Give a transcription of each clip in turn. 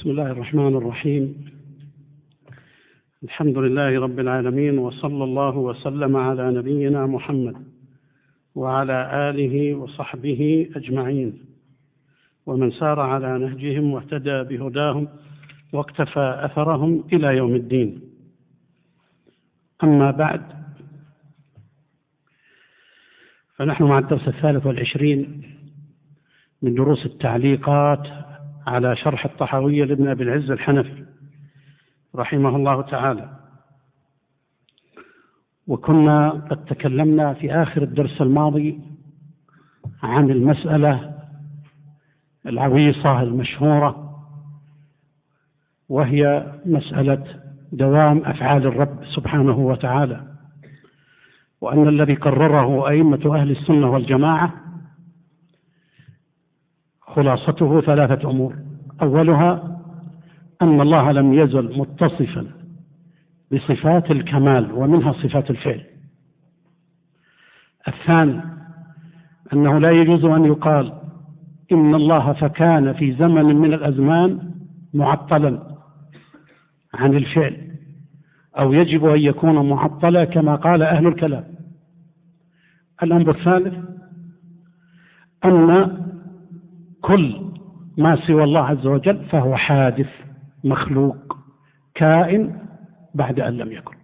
بسم الله الرحمن الرحيم. الحمد لله رب العالمين، وصلى الله وسلم على نبينا محمد وعلى آله وصحبه أجمعين، ومن سار على نهجهم واهتدى بهداهم واقتفى أثرهم إلى يوم الدين. أما بعد، فنحن مع الدرس 23 من دروس التعليقات على شرح الطحاوية لابن أبي العز الحنفي رحمه الله تعالى. وكنا قد تكلمنا في آخر الدرس الماضي عن المسألة العويصة المشهورة، وهي مسألة دوام أفعال الرب سبحانه وتعالى، وأن الذي قرره أئمة أهل السنة والجماعة خلاصته 3 أمور. أولها أن الله لم يزل متصفا بصفات الكمال، ومنها صفات الفعل. الثاني أنه لا يجوز أن يقال إن الله فكان في زمن من الأزمان معطلا عن الفعل، أو يجب أن يكون معطلا كما قال أهل الكلام. الأمر الثالث أن كل ما سوى الله عز وجل فهو حادث مخلوق كائن بعد أن لم يكن.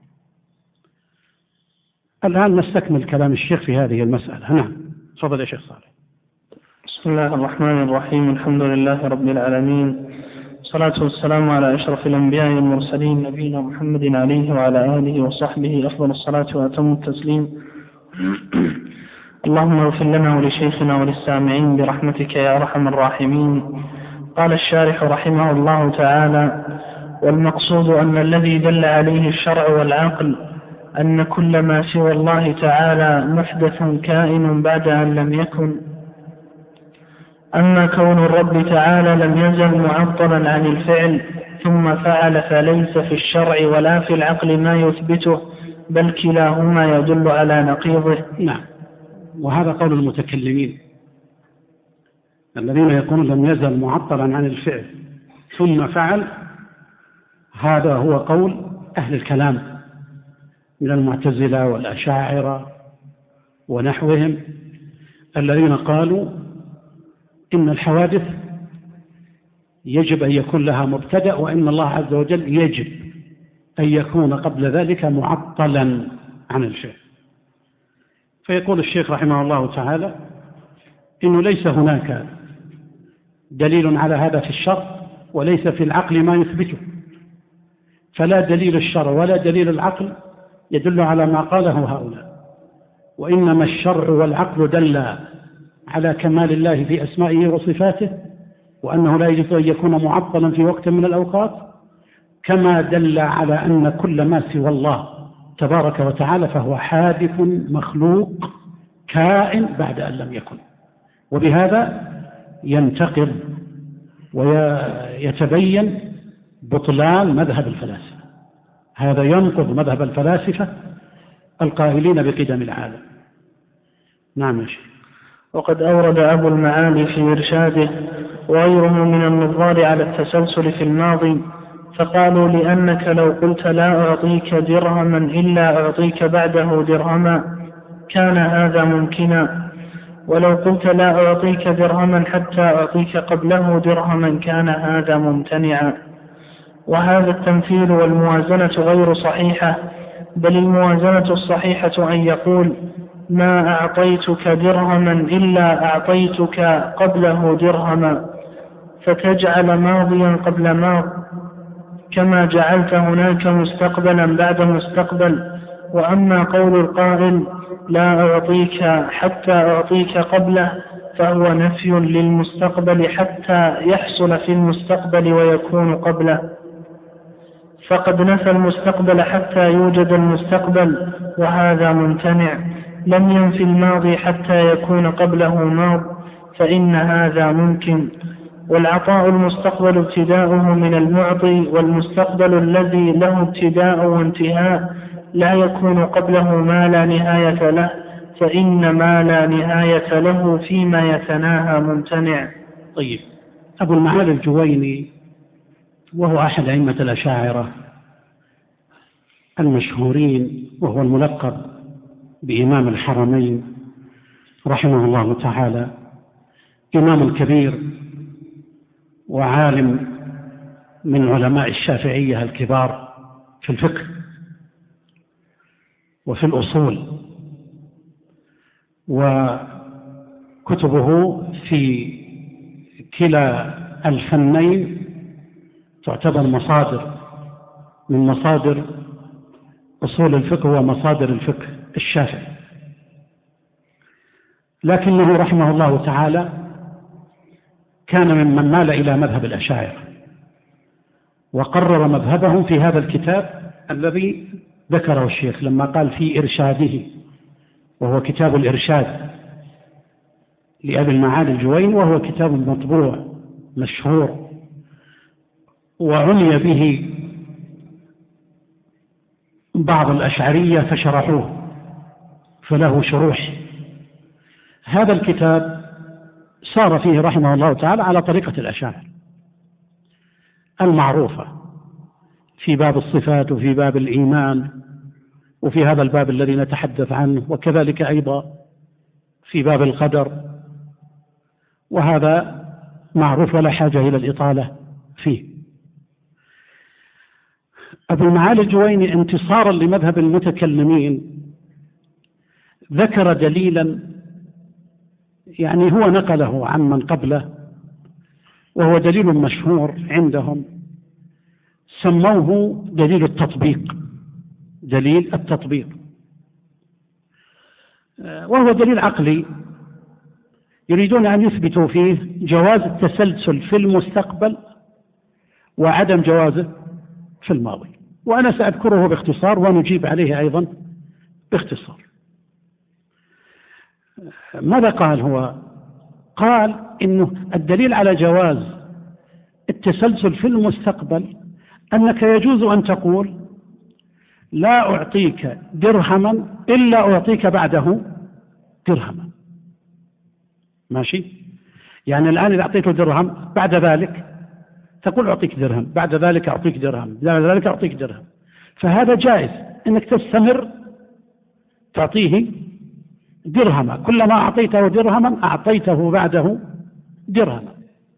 الآن نستكمل كلام الشيخ في هذه المسألة. نعم، تفضل يا شيخ صالح. بسم الله الرحمن الرحيم. الحمد لله رب العالمين، والصلاة والسلام على أشرف الأنبياء والمرسلين، نبينا محمد عليه وعلى آله وصحبه أفضل الصلاة وأتم التسليم. اللهم اغفر لنا ولشيخنا وللسامعين برحمتك يا أرحم الراحمين. قال الشارح رحمه الله تعالى: والمقصود أن الذي دل عليه الشرع والعقل أن كل ما سوى الله تعالى محدث كائن بعد أن لم يكن. أما كون الرب تعالى لم يزل معطلا عن الفعل ثم فعل، فليس في الشرع ولا في العقل ما يثبته، بل كلاهما يدل على نقيضه. نعم، وهذا قول المتكلمين الذين يقولون لم يزل معطلا عن الفعل ثم فعل. هذا هو قول أهل الكلام من المعتزلة والأشاعرة ونحوهم، الذين قالوا إن الحوادث يجب أن يكون لها مبتدأ، وإن الله عز وجل يجب أن يكون قبل ذلك معطلا عن الفعل. فيقول الشيخ رحمه الله تعالى إنه ليس هناك دليل على هذا في الشرع، وليس في العقل ما يثبته، فلا دليل الشرع ولا دليل العقل يدل على ما قاله هؤلاء، وإنما الشرع والعقل دل على كمال الله في أسمائه وصفاته، وأنه لا يجوز أن يكون معطلا في وقت من الأوقات، كما دل على أن كل ما سوى الله تبارك وتعالى فهو حادث مخلوق كائن بعد أن لم يكن. وبهذا ينتقض ويتبين بطلان مذهب الفلاسفة. هذا ينقض مذهب الفلاسفة القائلين بقدم العالم. نعم يا شيخ. وقد أورد أبو المعالي في إرشاده وغيره من النظار على التسلسل في الماضي، فقالوا: لأنك لو قلت لا أعطيك درهما إلا أعطيك بعده درهما كان هذا ممكنا، ولو قلت لا أعطيك درهما حتى أعطيك قبله درهما كان هذا ممتنعا. وهذا التمثيل والموازنة غير صحيحة، بل الموازنة الصحيحة أن يقول: ما أعطيتك درهما إلا أعطيتك قبله درهما، فتجعل ماضيا قبل ماض، كما جعلت هناك مستقبلا بعد مستقبل. وأما قول القائل لا أعطيك حتى أعطيك قبله فهو نفي للمستقبل حتى يحصل في المستقبل ويكون قبله، فقد نفى المستقبل حتى يوجد المستقبل، وهذا ممتنع. لم ينفي الماضي حتى يكون قبله ماض، فإن هذا ممكن. والعطاء المستقبل ابتداؤه من المعطي، والمستقبل الذي له ابتداء وانتهاء لا يكون قبله ما لا نهاية له، فإن ما لا نهاية له فيما يتناهى ممتنع. طيب، أبو المعالي الجويني وهو أحد أئمة الأشاعرة المشهورين، وهو الملقب بإمام الحرمين رحمه الله تعالى، إمام كبير وعالم من علماء الشافعية الكبار في الفقه وفي الأصول، وكتبه في كلا الفنين تعتبر مصادر من مصادر أصول الفقه ومصادر الفقه الشافعي، لكنه رحمه الله تعالى كان ممن مال إلى مذهب الأشاعرة، وقرر مذهبهم في هذا الكتاب الذي ذكره الشيخ لما قال في إرشاده، وهو كتاب الإرشاد لأبي المعالي الجويني، وهو كتاب مطبوع مشهور وعني به بعض الأشعرية فشرحوه فله شروح. هذا الكتاب سار فيه رحمه الله تعالى على طريقة الأشاعرة المعروفة في باب الصفات وفي باب الإيمان وفي هذا الباب الذي نتحدث عنه، وكذلك أيضا في باب القدر، وهذا معروف ولا حاجة إلى الإطالة فيه. أبو المعالي الجويني انتصارا لمذهب المتكلمين ذكر دليلا يعني هو نقله عن من قبله، وهو دليل مشهور عندهم سموه دليل التطبيق. دليل التطبيق، وهو دليل عقلي يريدون أن يثبتوا فيه جواز التسلسل في المستقبل وعدم جوازه في الماضي، وأنا سأذكره باختصار ونجيب عليه أيضا باختصار. ماذا قال هو؟ قال إنه الدليل على جواز التسلسل في المستقبل أنك يجوز أن تقول لا أعطيك درهما إلا أعطيك بعده درهما، ماشي؟ يعني الآن إذا أعطيته درهم بعد ذلك تقول أعطيك درهم، بعد ذلك أعطيك درهم، بعد ذلك أعطيك درهم، فهذا جائز أنك تستمر تعطيه درهما، كلما أعطيته درهما أعطيته بعده درهما.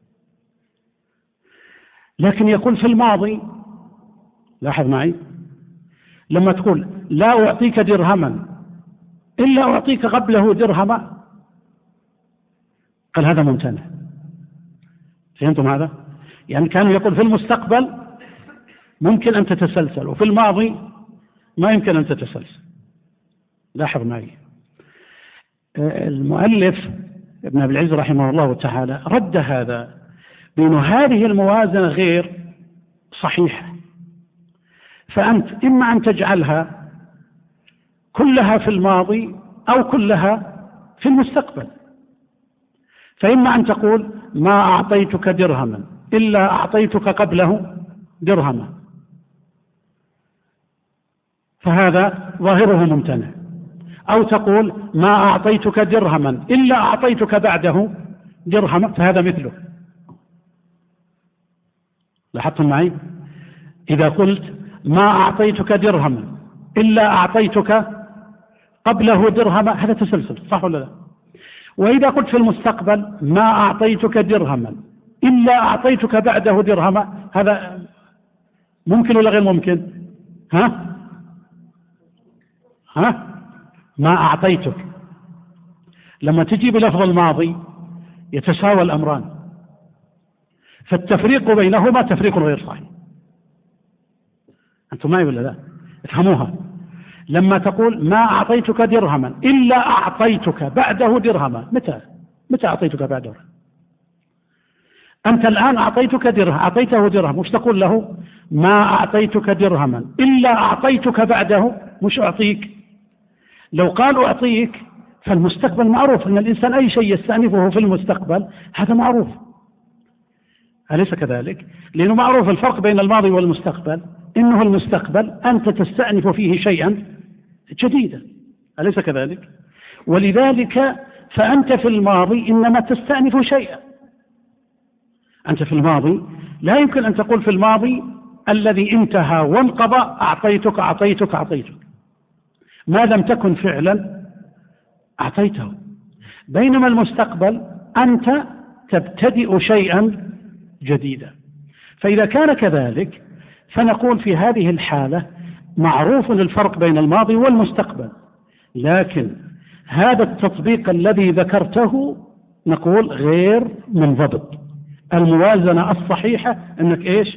لكن يقول في الماضي، لاحظ معي، لما تقول لا أعطيك درهما إلا أعطيك قبله درهما، قال هذا ممتنع. فهمتم هذا؟ يعني كان يقول في المستقبل ممكن أن تتسلسل، وفي الماضي ما يمكن أن تتسلسل. لاحظ معي، المؤلف ابن أبي العز رحمه الله تعالى رد هذا بأن هذه الموازنة غير صحيحة، فأنت إما أن تجعلها كلها في الماضي أو كلها في المستقبل، فإما أن تقول ما أعطيتك درهما إلا أعطيتك قبله درهما، فهذا ظاهره ممتنع، أو تقول ما أعطيتك درهما إلا أعطيتك بعده درهما، فهذا مثله. لاحظتم معي؟ إذا قلت ما أعطيتك درهما إلا أعطيتك قبله درهما، هذا تسلسل، صح ولا لا؟ وإذا قلت في المستقبل ما أعطيتك درهما إلا أعطيتك بعده درهما، هذا ممكن ولا غير ممكن؟ ما أعطيتك لما تجي بلفظ الماضي يتساوى الأمران، فالتفريق بينهما تفريق غير صحيح. أنتم معي ولا لا؟ افهموها. لما تقول ما أعطيتك درهما إلا أعطيتك بعده درهما، متى أعطيتك بعده؟ أنت الآن أعطيتك درهم، أعطيته درهم، مش تقول له ما أعطيتك درهما إلا أعطيتك بعده، مش أعطيك. لو قال أعطيك فالمستقبل معروف، أن الإنسان أي شيء يستأنفه في المستقبل هذا معروف، أليس كذلك؟ لأنه معروف الفرق بين الماضي والمستقبل، إنه المستقبل أنت تستأنف فيه شيئا جديدا، أليس كذلك؟ ولذلك فأنت في الماضي إنما تستأنف شيئا، أنت في الماضي لا يمكن أن تقول في الماضي الذي انتهى وانقضى أعطيتك أعطيتك أعطيتك، ما لم تكن فعلا أعطيته. بينما المستقبل أنت تبتدئ شيئا جديدا. فإذا كان كذلك فنقول في هذه الحالة معروف الفرق بين الماضي والمستقبل، لكن هذا التطبيق الذي ذكرته نقول غير منضبط. الموازنة الصحيحة أنك إيش؟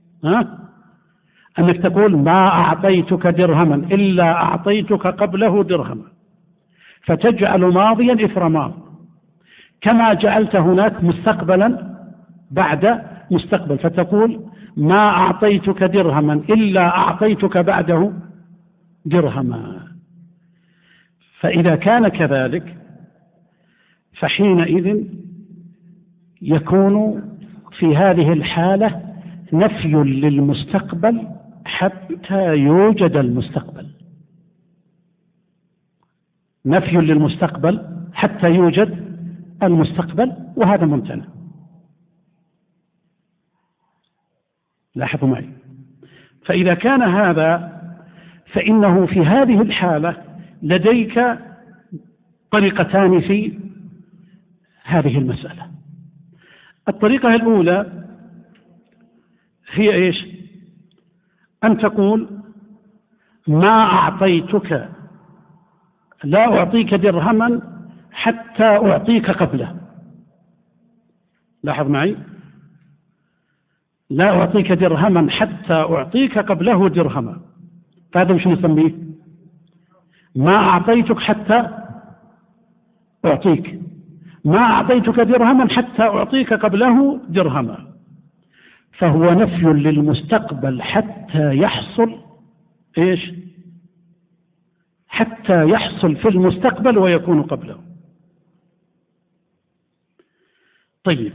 أنك تقول ما أعطيتك درهما إلا أعطيتك قبله درهما، فتجعل ماضيا إثر ماض، كما جعلت هناك مستقبلا بعد مستقبل، فتقول ما أعطيتك درهما إلا أعطيتك بعده درهما. فإذا كان كذلك فحينئذ يكون في هذه الحالة نفي للمستقبل حتى يوجد المستقبل، نفي للمستقبل حتى يوجد المستقبل، وهذا ممتنع. لاحظوا معي. فإذا كان هذا فإنه في هذه الحالة لديك طريقتان في هذه المسألة. الطريقة الأولى هي إيش؟ أن تقول ما أعطيتك، لا أعطيك درهما حتى أعطيك قبله. لاحظ معي، لا أعطيك درهما حتى أعطيك قبله درهما، فهذا مش نسميه؟ ما أعطيتك حتى أعطيك، ما أعطيتك درهما حتى أعطيك قبله درهما، فهو نفي للمستقبل حتى يحصل إيش؟ حتى يحصل في المستقبل ويكون قبله. طيب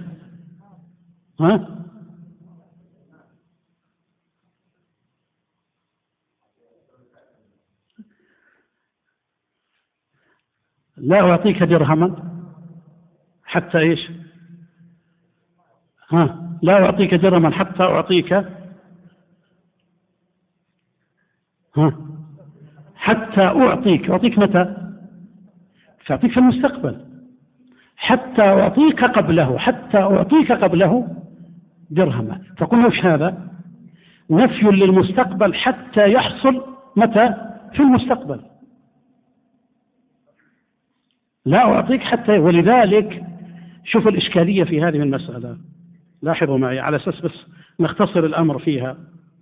لا أعطيك درهما حتى إيش؟ لا أعطيك درهما حتى أعطيك حتى أعطيك متى؟ فأعطيك في المستقبل، حتى أعطيك قبله درهما. فقلنا وش هذا؟ نفي للمستقبل حتى يحصل متى؟ في المستقبل. لا أعطيك حتى، ولذلك شوف الإشكالية في هذه المسألة. لاحظوا معي على أساس بس نختصر الأمر فيها،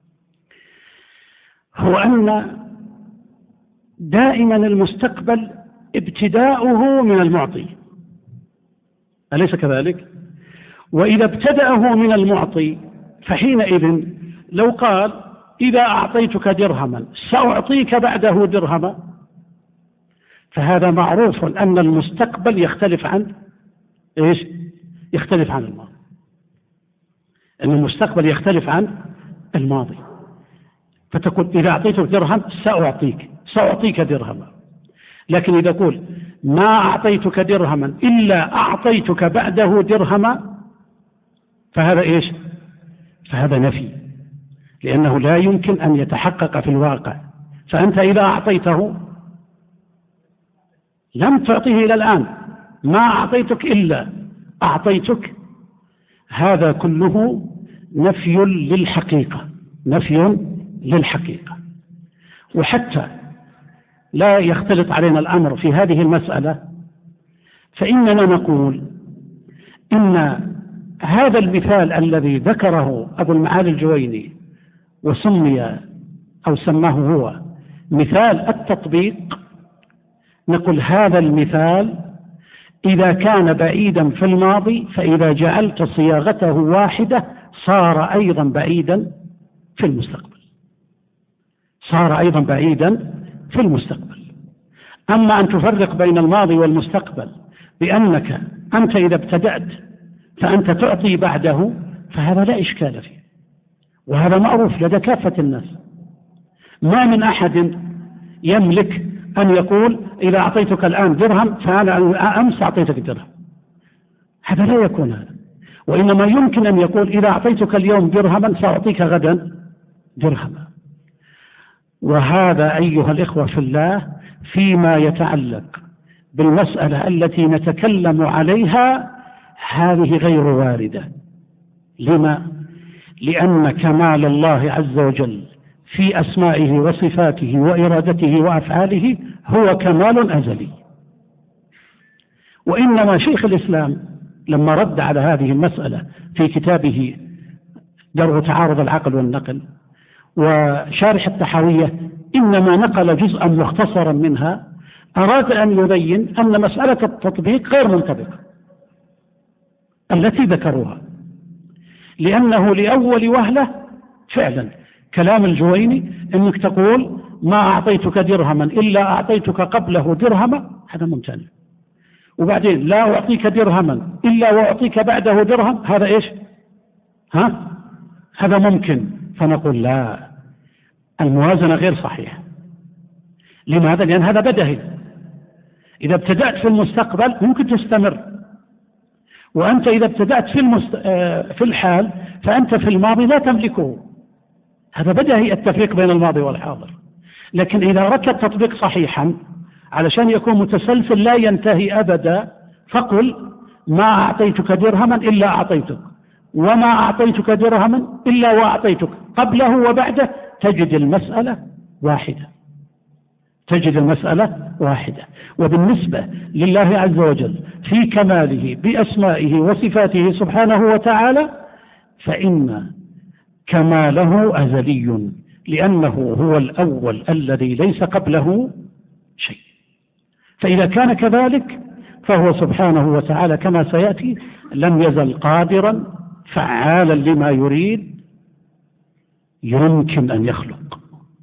هو أن دائما المستقبل ابتداؤه من المعطي، أليس كذلك؟ وإذا ابتدأه من المعطي فحينئذ لو قال إذا أعطيتك درهما سأعطيك بعده درهما، فهذا معروف أن المستقبل يختلف عن إيش؟ يختلف عن الماضي، أن المستقبل يختلف عن الماضي. فتقول إذا أعطيتك درهم سأعطيك درهما، لكن إذا قول ما أعطيتك درهما إلا أعطيتك بعده درهما، فهذا إيش؟ فهذا نفي، لأنه لا يمكن أن يتحقق في الواقع. فأنت إذا أعطيته لم تعطيه إلى الآن، ما أعطيتك إلا أعطيتك، هذا كله نفي للحقيقة. وحتى لا يختلط علينا الأمر في هذه المسألة، فإننا نقول إن هذا المثال الذي ذكره أبو المعالي الجويني وسمي أو سماه هو مثال التطبيق، نقول هذا المثال إذا كان بعيدا في الماضي فإذا جعلت صياغته واحدة صار أيضا بعيدا في المستقبل. أما أن تفرق بين الماضي والمستقبل بأنك أنت إذا ابتدأت فأنت تعطي بعده، فهذا لا إشكال فيه، وهذا معروف لدى كافة الناس. ما من أحد يملك أن يقول إذا أعطيتك الآن درهم فأنا أمس أعطيتك درهم، هذا لا يكون هذا. وإنما يمكن أن يقول إذا أعطيتك اليوم درهما سأعطيك غدا درهما. وهذا أيها الإخوة في الله فيما يتعلق بالمسألة التي نتكلم عليها هذه غير واردة. لما؟ لأن كمال الله عز وجل في أسمائه وصفاته وإرادته وأفعاله هو كمال أزلي. وإنما شيخ الإسلام لما رد على هذه المسألة في كتابه درء تعارض العقل والنقل وشارح الطحاوية إنما نقل جزءا مختصرا منها، أراد أن يبين أن مسألة التطبيق غير منطبقة التي ذكروها، لأنه لأول وهلة فعلا كلام الجويني أنك تقول ما أعطيتك درهما إلا أعطيتك قبله درهما، هذا ممتنع. وبعدين لا أعطيك درهما إلا وأعطيك بعده درهم، هذا إيش؟ هذا ممكن. فنقول لا، الموازنة غير صحيحة. لماذا؟ لأن هذا بدهي. إذا ابتدأت في المستقبل ممكن تستمر، وأنت إذا ابتدأت في الحال فأنت في الماضي لا تملكه. هذا بدهي التفريق بين الماضي والحاضر. لكن إذا أردت التطبيق صحيحا علشان يكون متسلسل لا ينتهي أبدا، فقل ما أعطيتك درهما إلا أعطيتك، وما أعطيتك درهما إلا وأعطيتك، قبله وبعده تجد المسألة واحدة. تجد المسألة واحدة. وبالنسبة لله عز وجل في كماله بأسمائه وصفاته سبحانه وتعالى فإن كماله أزلي، لأنه هو الأول الذي ليس قبله شيء. فإذا كان كذلك فهو سبحانه وتعالى كما سيأتي لم يزل قادرا فعالا لما يريد، يمكن أن يخلق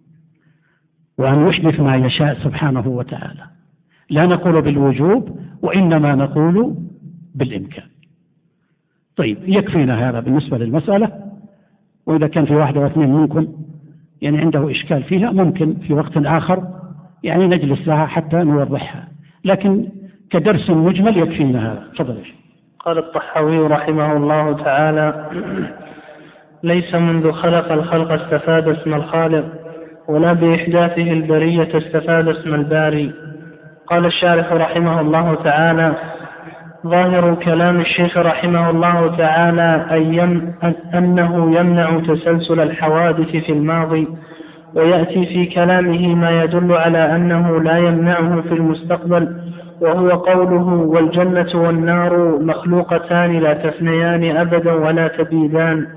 وأن يحدث ما يشاء سبحانه وتعالى. لا نقول بالوجوب وإنما نقول بالإمكان. طيب، يكفينا هذا بالنسبة للمسألة. وإذا كان في واحد أو اثنين منكم يعني عنده إشكال فيها ممكن في وقت آخر يعني نجلس لها حتى نوضحها، لكن كدرس مجمل يكفينا هذا. تفضل. قال الطحاوي رحمه الله تعالى: ليس منذ خلق الخلق استفاد اسم الخالق، ولا بإحداثه البرية استفاد اسم الباري. قال الشارح رحمه الله تعالى: ظاهر كلام الشيخ رحمه الله تعالى أنه يمنع تسلسل الحوادث في الماضي، ويأتي في كلامه ما يدل على أنه لا يمنعه في المستقبل، وهو قوله: والجنة والنار مخلوقتان لا تفنيان أبدا ولا تبيدان.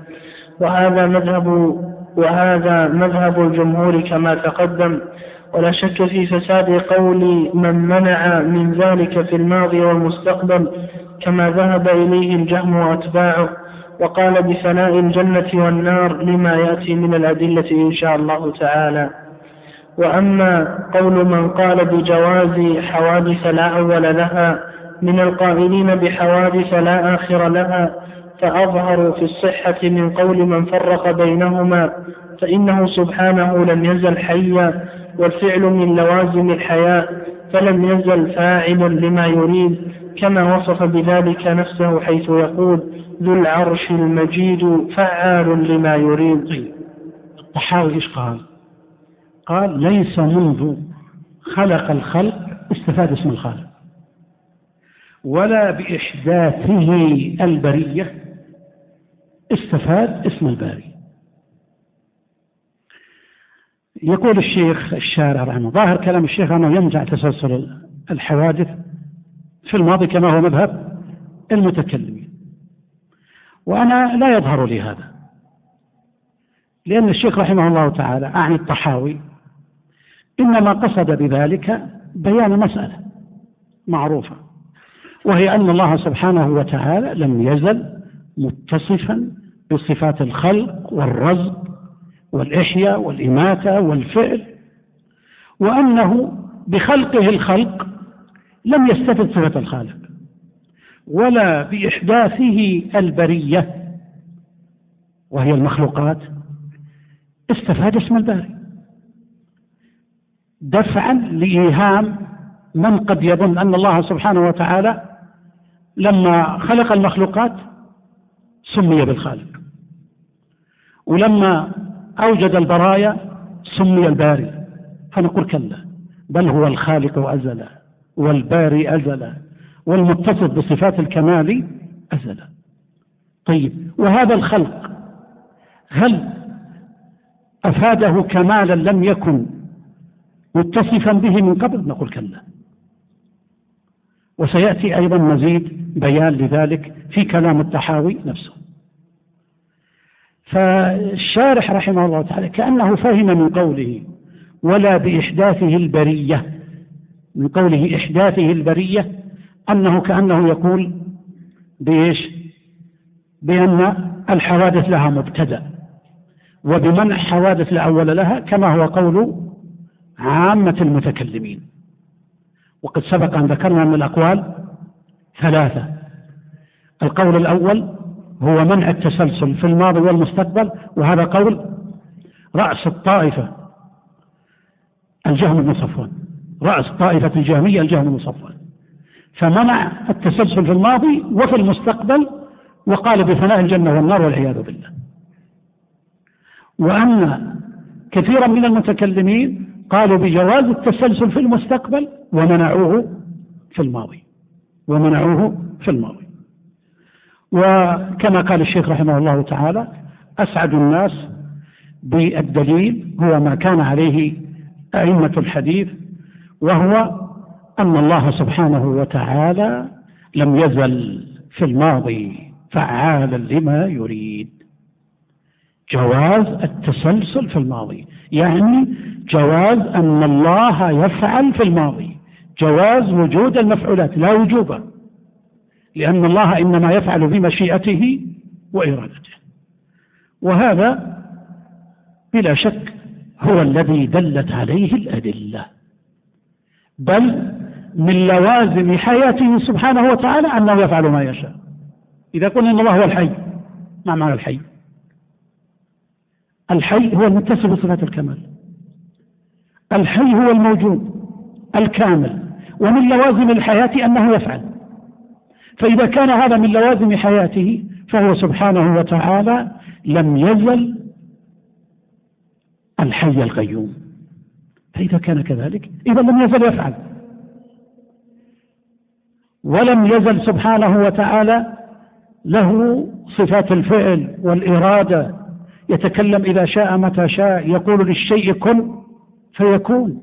وهذا مذهب الجمهور كما تقدم، ولا شك في فساد قول من منع من ذلك في الماضي والمستقبل، كما ذهب إليه الجهم وأتباعه، وقال بفناء الجنة والنار لما يأتي من الأدلة إن شاء الله تعالى. وأما قول من قال بجواز حوادث لا أول لها من القائلين بحوادث لا آخر لها، فأظهر في الصحة من قول من فرق بينهما، فإنه سبحانه لم يزل حيا، والفعل من لوازم الحياة، فلم يزل فاعلا لما يريد، كما وصف بذلك نفسه حيث يقول: ذو العرش المجيد فعال لما يريد. الطحاوي إيش قال؟ قال: ليس منذ خلق الخلق استفاد اسم الخالق، ولا بإحداثه البرية استفاد اسم الباري. يقول الشيخ الشارع رحمه: ظاهر كلام الشيخ أنه يمنع تسلسل الحوادث في الماضي كما هو مذهب المتكلمين، وأنا لا يظهر لي هذا، لأن الشيخ رحمه الله تعالى أعني الطحاوي إنما قصد بذلك بيان مسألة معروفة، وهي أن الله سبحانه وتعالى لم يزل متصفا بصفات الخلق والرزق والإحياء والإماتة والفعل، وأنه بخلقه الخلق لم يستفد صفة الخالق، ولا بإحداثه البرية وهي المخلوقات استفاد اسم الباري، دفعا لإيهام من قد يظن أن الله سبحانه وتعالى لما خلق المخلوقات سمي بالخالق، ولما أوجد البرايا سمي الباري. فنقول كلا، بل هو الخالق أزلا والباري أزلا والمتصف بصفات الكمال أزلا. طيب، وهذا الخلق هل أفاده كمالا لم يكن متصفا به من قبل؟ نقول كلا. وسيأتي أيضا مزيد بيان لذلك في كلام الطحاوي نفسه. فالشارح رحمه الله تعالى كأنه فهم من قوله ولا بإحداثه البرية، من قوله إحداثه البرية أنه كأنه يقول بإيش؟ بأن الحوادث لها مبتدأ، وبمنع حوادث لا أول لها، كما هو قول عامة المتكلمين. وقد سبق أن ذكرنا من الأقوال ثلاثة. القول الأول هو منع التسلسل في الماضي والمستقبل، وهذا قول رأس الطائفة الجهم بن صفوان، رأس طائفة الجهمية الجهم بن صفوان، فمنع التسلسل في الماضي وفي المستقبل، وقال بفناء الجنة والنار والعياذ بالله. وأن كثيرا من المتكلمين قالوا بجواز التسلسل في المستقبل ومنعوه في الماضي، وكما قال الشيخ رحمه الله تعالى: أسعد الناس بالدليل هو ما كان عليه أئمة الحديث، وهو أن الله سبحانه وتعالى لم يزل في الماضي فعالا لما يريد. جواز التسلسل في الماضي يعني جواز أن الله يفعل في الماضي، جواز وجود المفعولات لا وجوبا، لأن الله إنما يفعل بمشيئته وإرادته. وهذا بلا شك هو الذي دلت عليه الأدلة، بل من لوازم حياته سبحانه وتعالى أنه يفعل ما يشاء. إذا قلنا أن الله هو الحي، ما معنى الحي؟ الحي هو المتصف بصفات الكمال، الحي هو الموجود الكامل، ومن لوازم الحياة أنه يفعل. فإذا كان هذا من لوازم حياته فهو سبحانه وتعالى لم يزل الحي القيوم. فإذا كان كذلك إذا لم يزل يفعل، ولم يزل سبحانه وتعالى له صفات الفعل والإرادة، يتكلم إذا شاء متى شاء، يقول للشيء كن فيكون.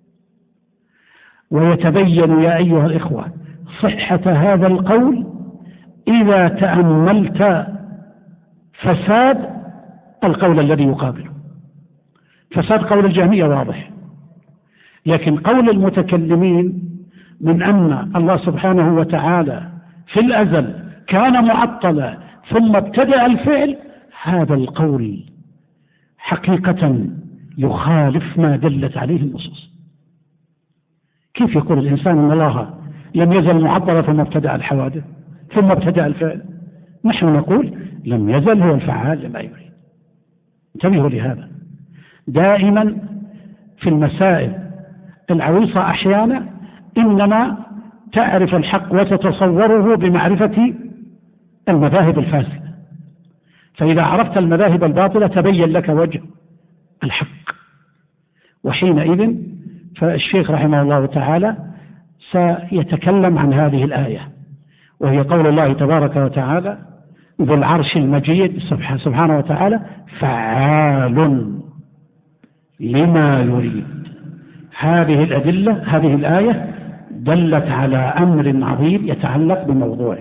ويتبين يا أيها الإخوة صحة هذا القول إذا تأملت فساد القول الذي يقابله. فساد قول الجهمية واضح، لكن قول المتكلمين من أن الله سبحانه وتعالى في الأزل كان معطلا ثم ابتدأ الفعل، هذا القول حقيقة يخالف ما دلت عليه النصوص. كيف يقول الإنسان أن الله لم يزل معطلا ثم ابتدأ الحوادث ثم ابتدأ الفعل؟ نحن نقول لم يزل هو الفعال لما يريد. انتبهوا لهذا. دائما في المسائل العويصة أحيانا إنما تعرف الحق وتتصوره بمعرفة المذاهب الفاسدة، فإذا عرفت المذاهب الباطلة تبين لك وجه الحق، وحينئذ فالشيخ رحمه الله تعالى سيتكلم عن هذه الآية، وهي قول الله تبارك وتعالى: ذو العرش المجيد سبحانه وتعالى فعال لما يريد. هذه الأدلة، هذه الآية دلت على أمر عظيم يتعلق بموضوعه.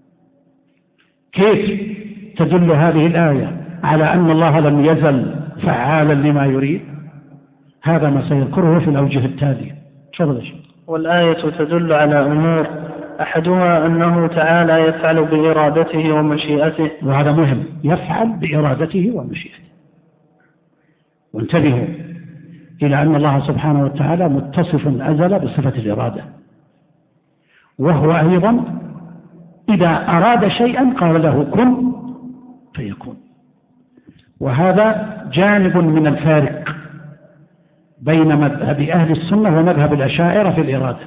كيف تدل هذه الآية على أن الله لم يزل فعالا لما يريد؟ هذا ما سيذكره في الأوجه التالية. تفضل يا شيخ. والآية تدل على أمور، أحدها أنه تعالى يفعل بإرادته ومشيئته، وهذا مهم، يفعل بإرادته ومشيئته. وانتبهوا إلى أن الله سبحانه وتعالى متصف أزل بصفة الإرادة، وهو أيضا إذا أراد شيئا قال له كن فيكون. وهذا جانب من الفارق بين مذهب أهل السنة ومذهب الأشاعرة في الإرادة.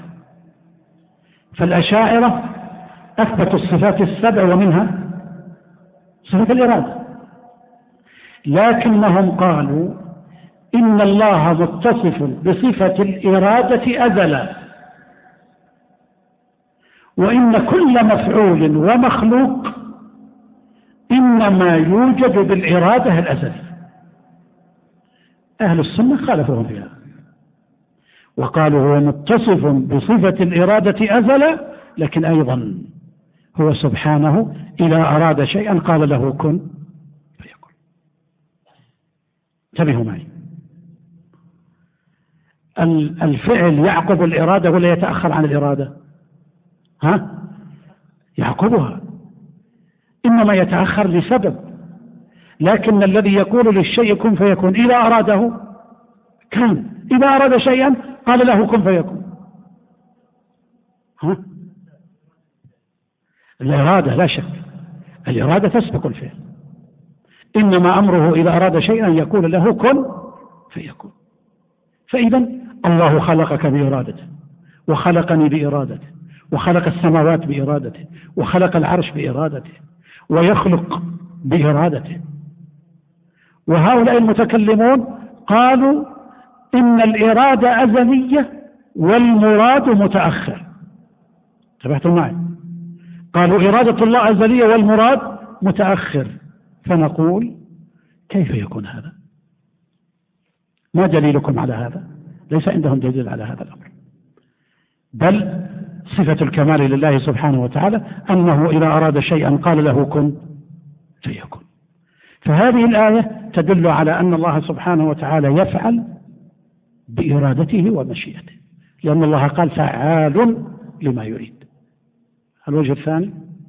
فالأشاعرة أثبتوا الصفات السبع ومنها صفة الإرادة، لكنهم قالوا إن الله متصف بصفة الإرادة أزلا، وإن كل مفعول ومخلوق إنما يوجد بالإرادة الأزلية. أهل السنة خالفوهم فيها وقالوا هو متصف بصفة الإرادة أزلا، لكن أيضا هو سبحانه إذا أراد شيئا قال له كن فيكون. انتبهوا معي، الفعل يعقب الإرادة ولا يتأخر عن الإرادة؟ يعقبها، إنما يتأخر لسبب، لكن الذي يقول للشيء كن فيكون إذا أراده كان، إذا أراد شيئا قال له كن فيكون. الإرادة لا شك، الإرادة تسبق الفعل، إنما أمره إذا أراد شيئا يقول له كن فيكون. فإذا الله خلقك بإرادته، وخلقني بإرادته، وخلق السماوات بإرادته، وخلق العرش بإرادته، ويخلق بإرادته. وهؤلاء المتكلمون قالوا إن الإرادة أزلية والمراد متأخر. انتبهتم معي؟ قالوا إرادة الله أزلية والمراد متأخر، فنقول كيف يكون هذا؟ ما دليلكم على هذا؟ ليس عندهم دليل على هذا الأمر، بل صفة الكمال لله سبحانه وتعالى أنه إذا أراد شيئا قال له كن فيكون. فهذه الآية تدل على أن الله سبحانه وتعالى يفعل بإرادته ومشيئته، لأن الله قال فعال لما يريد. الوجه الثاني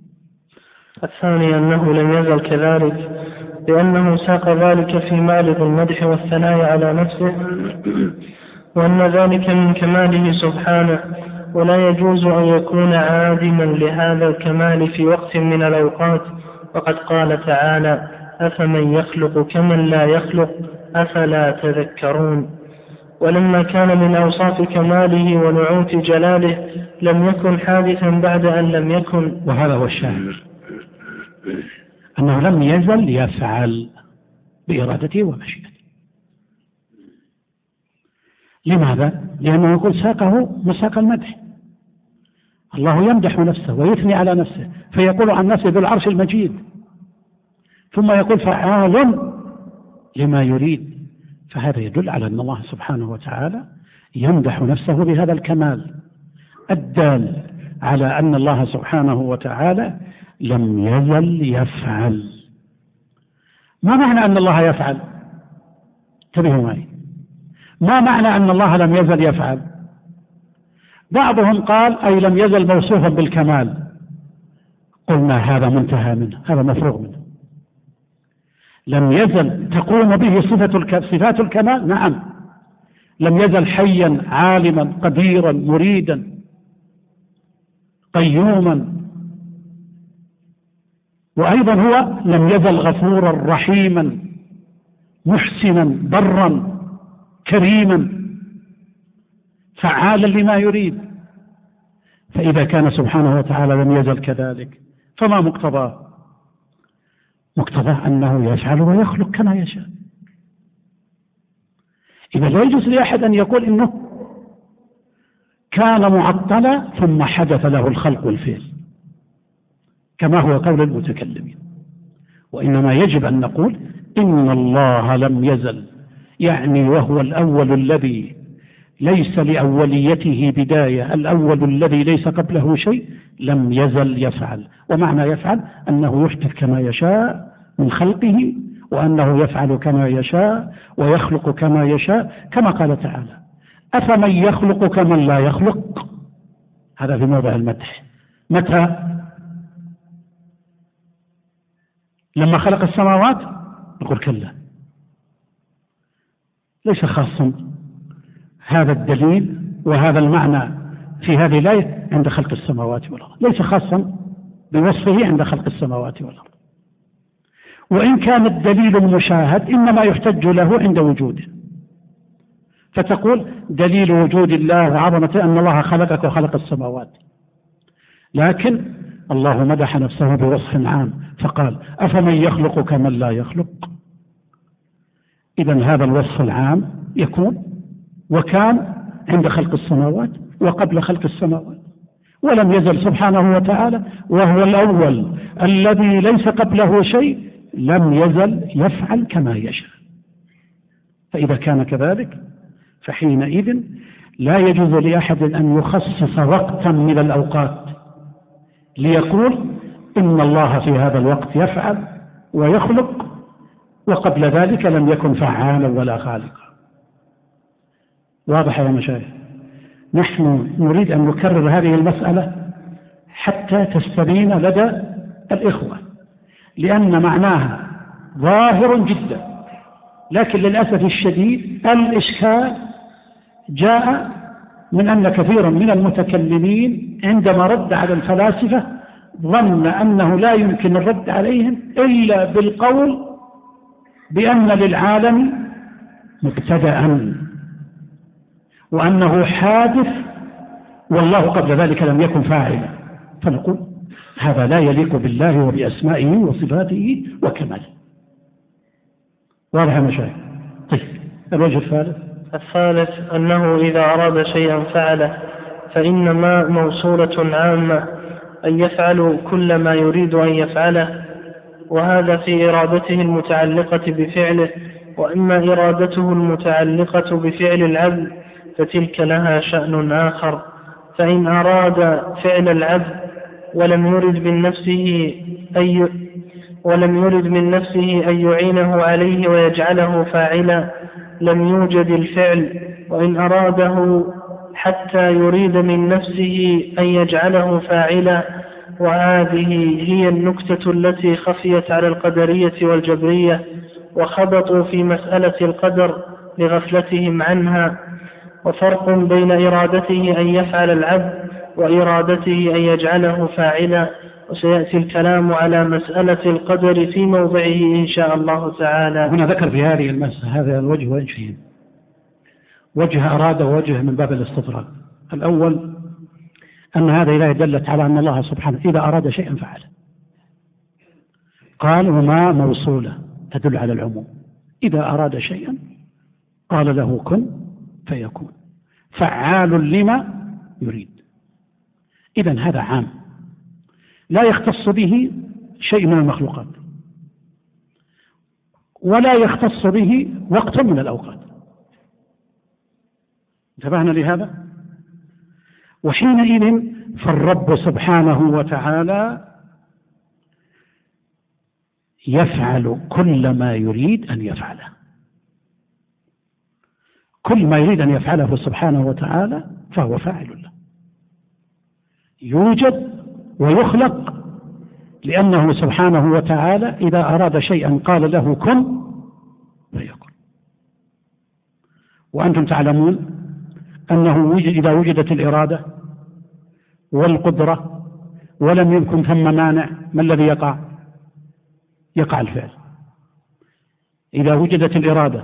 أنه لم يزل كذلك، لأنه ساق ذلك في مالك المدح والثناء على نفسه، وأن ذلك من كماله سبحانه، ولا يجوز أن يكون عادما لهذا الكمال في وقت من الأوقات. وقد قال تعالى أفمن يخلق كمن لا يخلق أفلا تذكرون. ولما كان من أوصاف كماله ونعوت جلاله لم يكن حادثا بعد أن لم يكن. وهذا هو الشاهد، أنه لم يزل يفعل بإرادته ومشيئته. لماذا؟ لأنه يقول ساقه مساق المدح، الله يمدح نفسه ويثني على نفسه، فيقول عن نفسه ذو العرش المجيد، ثم يقول فعال لما يريد. فهذا يدل على أن الله سبحانه وتعالى يمدح نفسه بهذا الكمال الدال على أن الله سبحانه وتعالى لم يزل يفعل. ما معنى أن الله يفعل؟ انتبهوا معي، ما معنى أن الله لم يزل يفعل؟ بعضهم قال أي لم يزل موصوفا بالكمال، قلنا هذا منتهى منه، هذا مفروغ منه. لم يزل تقوم به صفات الكمال، نعم، لم يزل حيا عالما قديرا مريدا قيوما، وأيضا هو لم يزل غفورا رحيما محسنا برا كريما فعالا لما يريد. فإذا كان سبحانه وتعالى لم يزل كذلك فما مقتضاه؟ مقتضاه أنه يفعل ويخلق كما يشاء. إذا لا يجوز لأحد أن يقول إنه كان معطلا ثم حدث له الخلق والفعل كما هو قول المتكلمين، وإنما يجب أن نقول إن الله لم يزل، يعني وهو الأول الذي ليس لأوليته بداية، الأول الذي ليس قبله شيء، لم يزل يفعل. ومعنى يفعل أنه يحدث كما يشاء من خلقه، وأنه يفعل كما يشاء ويخلق كما يشاء، كما قال تعالى أفمن يخلق كمن لا يخلق. هذا في موضع المدح. متى؟ لما خلق السماوات؟ نقول كلا، ليس خاصا هذا الدليل وهذا المعنى في هذه الآية عند خلق السماوات والأرض، ليس خاصا بوصفه عند خلق السماوات والأرض. وإن كان الدليل المشاهد إنما يحتج له عند وجوده، فتقول دليل وجود الله وعظمته أن الله خلقك وخلق السماوات، لكن الله مدح نفسه بوصف عام فقال أفمن يخلق كمن لا يخلق. إذن هذا الوصف العام يكون وكان عند خلق السماوات وقبل خلق السماوات، ولم يزل سبحانه وتعالى وهو الأول الذي ليس قبله شيء، لم يزل يفعل كما يشاء. فإذا كان كذلك فحينئذ لا يجوز لأحد أن يخصص وقتا من الأوقات ليقول إن الله في هذا الوقت يفعل ويخلق وقبل ذلك لم يكن فعالا ولا خالقا. واضح يا مشايخ؟ نحن نريد أن نكرر هذه المسألة حتى تستبين لدى الإخوة، لأن معناها ظاهر جدا، لكن للأسف الشديد الإشكال جاء من أن كثيرا من المتكلمين عندما رد على الفلاسفة ظن أنه لا يمكن الرد عليهم إلا بالقول بأن للعالم مبتدأ وأنه حادث والله قبل ذلك لم يكن فاعلا، فنقول هذا لا يليق بالله وبأسمائه وصفاته وكماله. واضح يا مشايخ؟ طيب الوجه الثالث أنه إذا أراد شيئا فعله فإنما موصولة عامة أن يفعل كل ما يريد أن يفعله، وهذا في إرادته المتعلقة بفعله. وإما إرادته المتعلقة بفعل العبد فتلك لها شأن آخر، فإن أراد فعل العبد ولم يرد من نفسه أن يعينه عليه ويجعله فاعلا لم يوجد الفعل، وإن أراده حتى يريد من نفسه أن يجعله فاعلا. وهذه هي النكتة التي خفيت على القدرية والجبرية وخبطوا في مسألة القدر لغفلتهم عنها. وفرق بين إرادته أن يفعل العبد وإرادته أن يجعله فاعلا، وسيأتي الكلام على مسألة القدر في موضعه إن شاء الله تعالى. هنا ذكر في هذه المسألة هذا الوجه وجهين، وجه أراد ووجه من باب الاستطراد. الأول أن هذه الآية دلت على أن الله سبحانه إذا أراد شيئا فعله، قال وما موصولة تدل على العموم، إذا أراد شيئا قال له كن فيكون، فعال لما يريد. إذن هذا عام لا يختص به شيء من المخلوقات ولا يختص به وقت من الأوقات. انتبهنا لهذا؟ وحينئذ فالرب سبحانه وتعالى يفعل كل ما يريد أن يفعله، كل ما يريد أن يفعله سبحانه وتعالى فهو فاعل له، يوجد ويخلق، لأنه سبحانه وتعالى إذا أراد شيئا قال له كن فيكون. وأنتم تعلمون أنه إذا وجدت الإرادة والقدرة ولم يكن ثم مانع، ما الذي يقع؟ يقع الفعل. إذا وجدت الإرادة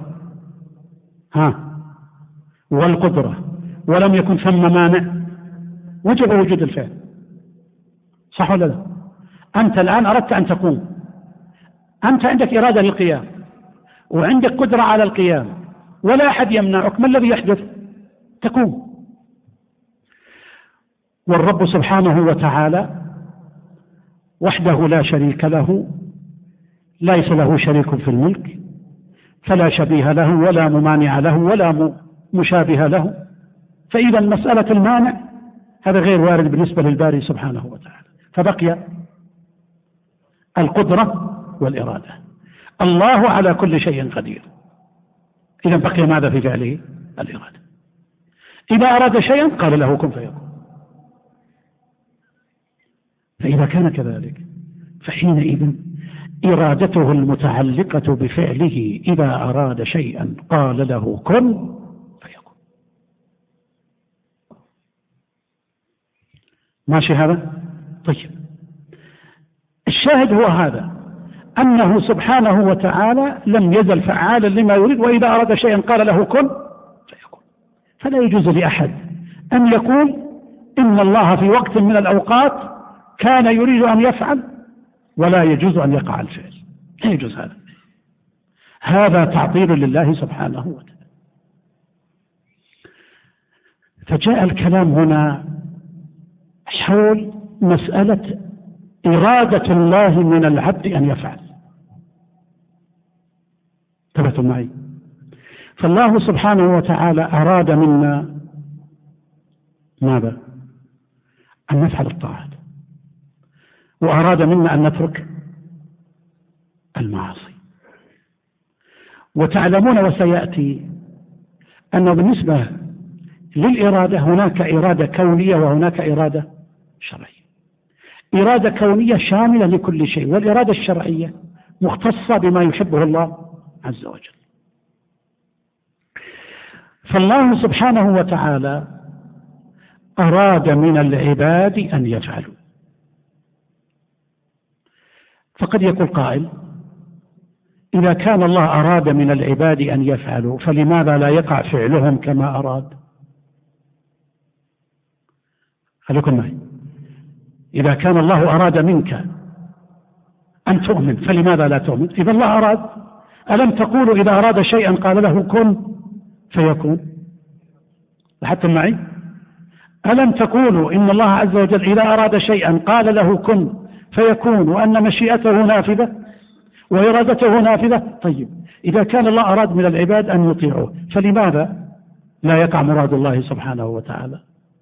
والقدرة ولم يكن ثم مانع وجب وجود الفعل، صح ولا لا؟ أنت الآن أردت أن تقوم، أنت عندك إرادة للقيام وعندك قدرة على القيام ولا أحد يمنعك، ما الذي يحدث؟ تقوم. والرب سبحانه وتعالى وحده لا شريك له، ليس له شريك في الملك، فلا شبيه له ولا ممانع له ولا مشابه له، فإذا مسألة المانع هذا غير وارد بالنسبة للباري سبحانه وتعالى، فبقي القدرة والإرادة. الله على كل شيء قدير، إذا بقي ماذا في فعله؟ الإرادة. إذا أراد شيئا قال له كن فيكون. فإذا كان كذلك فحينئذ إرادته المتعلقة بفعله إذا أراد شيئا قال له كن فيكون. ماشي هذا؟ طيب، الشاهد هو هذا، أنه سبحانه وتعالى لم يزل فعالا لما يريد، وإذا أراد شيئا قال له كن فيكون. فلا يجوز لأحد أن يقول إن الله في وقت من الأوقات كان يريد أن يفعل ولا يجوز أن يقع الفعل، لا يجوز هذا. هذا تعطيل لله سبحانه وتعالى. فجاء الكلام هنا حول مسألة إرادة الله من العبد أن يفعل. انتبهتم معي؟ فالله سبحانه وتعالى أراد منا ماذا؟ أن نفعل الطاعات، وأراد منا أن نترك المعاصي. وتعلمون وسيأتي أنه بالنسبة للإرادة هناك إرادة كونية وهناك إرادة شرعية. إرادة كونية شاملة لكل شيء، والإرادة الشرعية مختصة بما يحبه الله عز وجل. فالله سبحانه وتعالى أراد من العباد أن يفعلوا. فقد يقول قائل: إذا كان الله أراد من العباد أن يفعلوا فلماذا لا يقع فعلهم كما أراد؟ خليكم معي. إذا كان الله أراد منك أن تؤمن فلماذا لا تؤمن؟ إذا الله أراد، ألم تقولوا إذا أراد شيئا قال له كن فيكون؟ لاحظتم معي؟ ألم تقولوا إن الله عز وجل إذا أراد شيئا قال له كن فيكون، وأن مشيئته نافذة وإرادته نافذة؟ طيب، إذا كان الله أراد من العباد أن يطيعوه فلماذا لا يقع مراد الله سبحانه وتعالى؟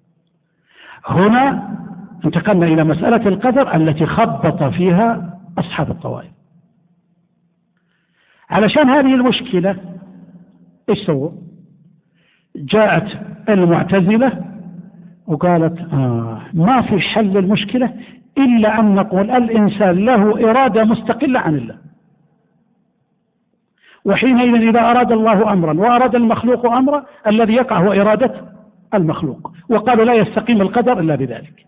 هنا انتقلنا إلى مسألة القدر التي خبط فيها أصحاب الطوائف. علشان هذه المشكلة إيش سووا؟ جاءت المعتزلة وقالت ما في حل للمشكلة إلا أن نقول الإنسان له إرادة مستقلة عن الله، وحينئذ إذا أراد الله أمرا وأراد المخلوق أمرا الذي يقع هو إرادة المخلوق، وقالوا لا يستقيم القدر إلا بذلك.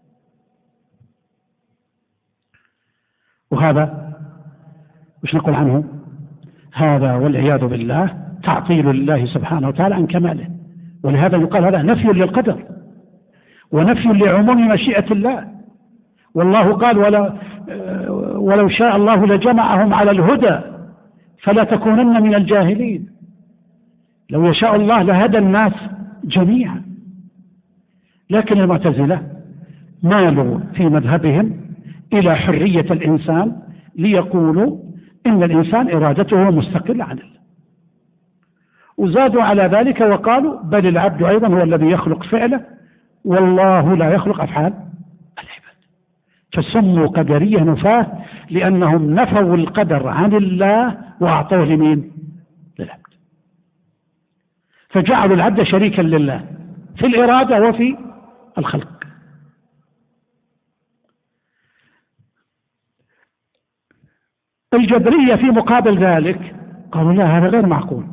وهذا وش نقول عنه؟ هذا والعياذ بالله تعطيل لله سبحانه وتعالى عن كماله، ولهذا يقال هذا نفي للقدر ونفي لعموم مشيئة الله. والله قال ولو شاء الله لجمعهم على الهدى فلا تكونن من الجاهلين. لو يشاء الله لهدى الناس جميعا. لكن المعتزلة مالوا في مذهبهم إلى حرية الإنسان ليقولوا إن الإنسان إرادته مستقلة عن الله، وزادوا على ذلك وقالوا بل العبد أيضا هو الذي يخلق فعله والله لا يخلق أفعال العباد. فسموا قدرية نفاة لأنهم نفوا القدر عن الله وأعطوه لمين؟ للعبد. فجعلوا العبد شريكا لله في الإرادة وفي الخلق. الجبرية في مقابل ذلك قالوا لا، هذا غير معقول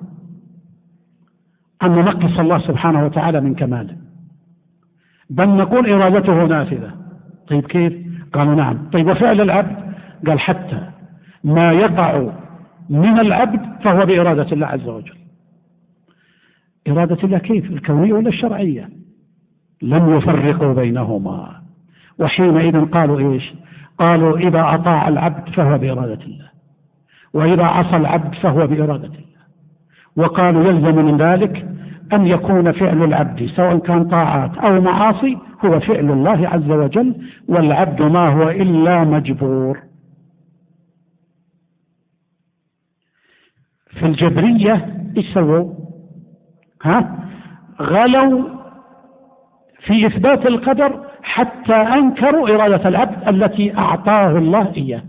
أن ننقص الله سبحانه وتعالى من كماله، بل نقول إرادته نافذة. طيب كيف؟ قالوا نعم. طيب وفعل العبد؟ قال حتى ما يقع من العبد فهو بإرادة الله عز وجل. إرادة الله كيف؟ الكونية ولا الشرعية؟ لم يفرقوا بينهما. وحينئذ قالوا إيش؟ قالوا إذا أطاع العبد فهو بإرادة الله، وإذا عصى العبد فهو بإرادة الله. وقالوا يلزم من ذلك أن يكون فعل العبد سواء كان طاعات أو معاصي هو فعل الله عز وجل، والعبد ما هو إلا مجبور. في الجبرية إيش سووا؟ غلوا في إثبات القدر حتى أنكروا إرادة العبد التي أعطاه الله إياه.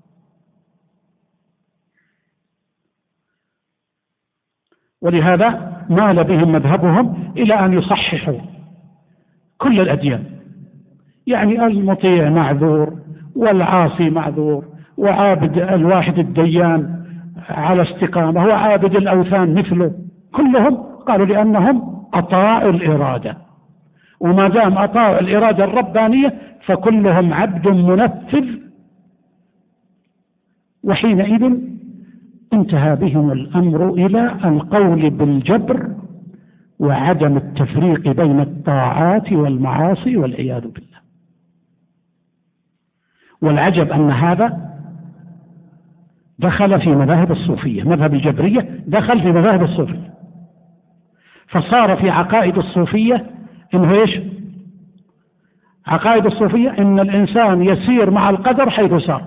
ولهذا مال بهم مذهبهم إلى أن يصححوا كل الأديان، يعني المطيع معذور والعاصي معذور، وعابد الواحد الديان على استقامة وعابد الأوثان مثله، كلهم قالوا لأنهم أطاعوا الإرادة، وما دام أطاعوا الإرادة الربانية فكلهم عبد منفذ. وحينئذ انتهى بهم الأمر إلى القول بالجبر وعدم التفريق بين الطاعات والمعاصي والعياذ بالله. والعجب أن هذا دخل في مذاهب الصوفية، مذهب الجبرية دخل في مذاهب الصوفية، فصار في عقائد الصوفية إنه إيش؟ عقائد الصوفية إن الإنسان يسير مع القدر حيث سار،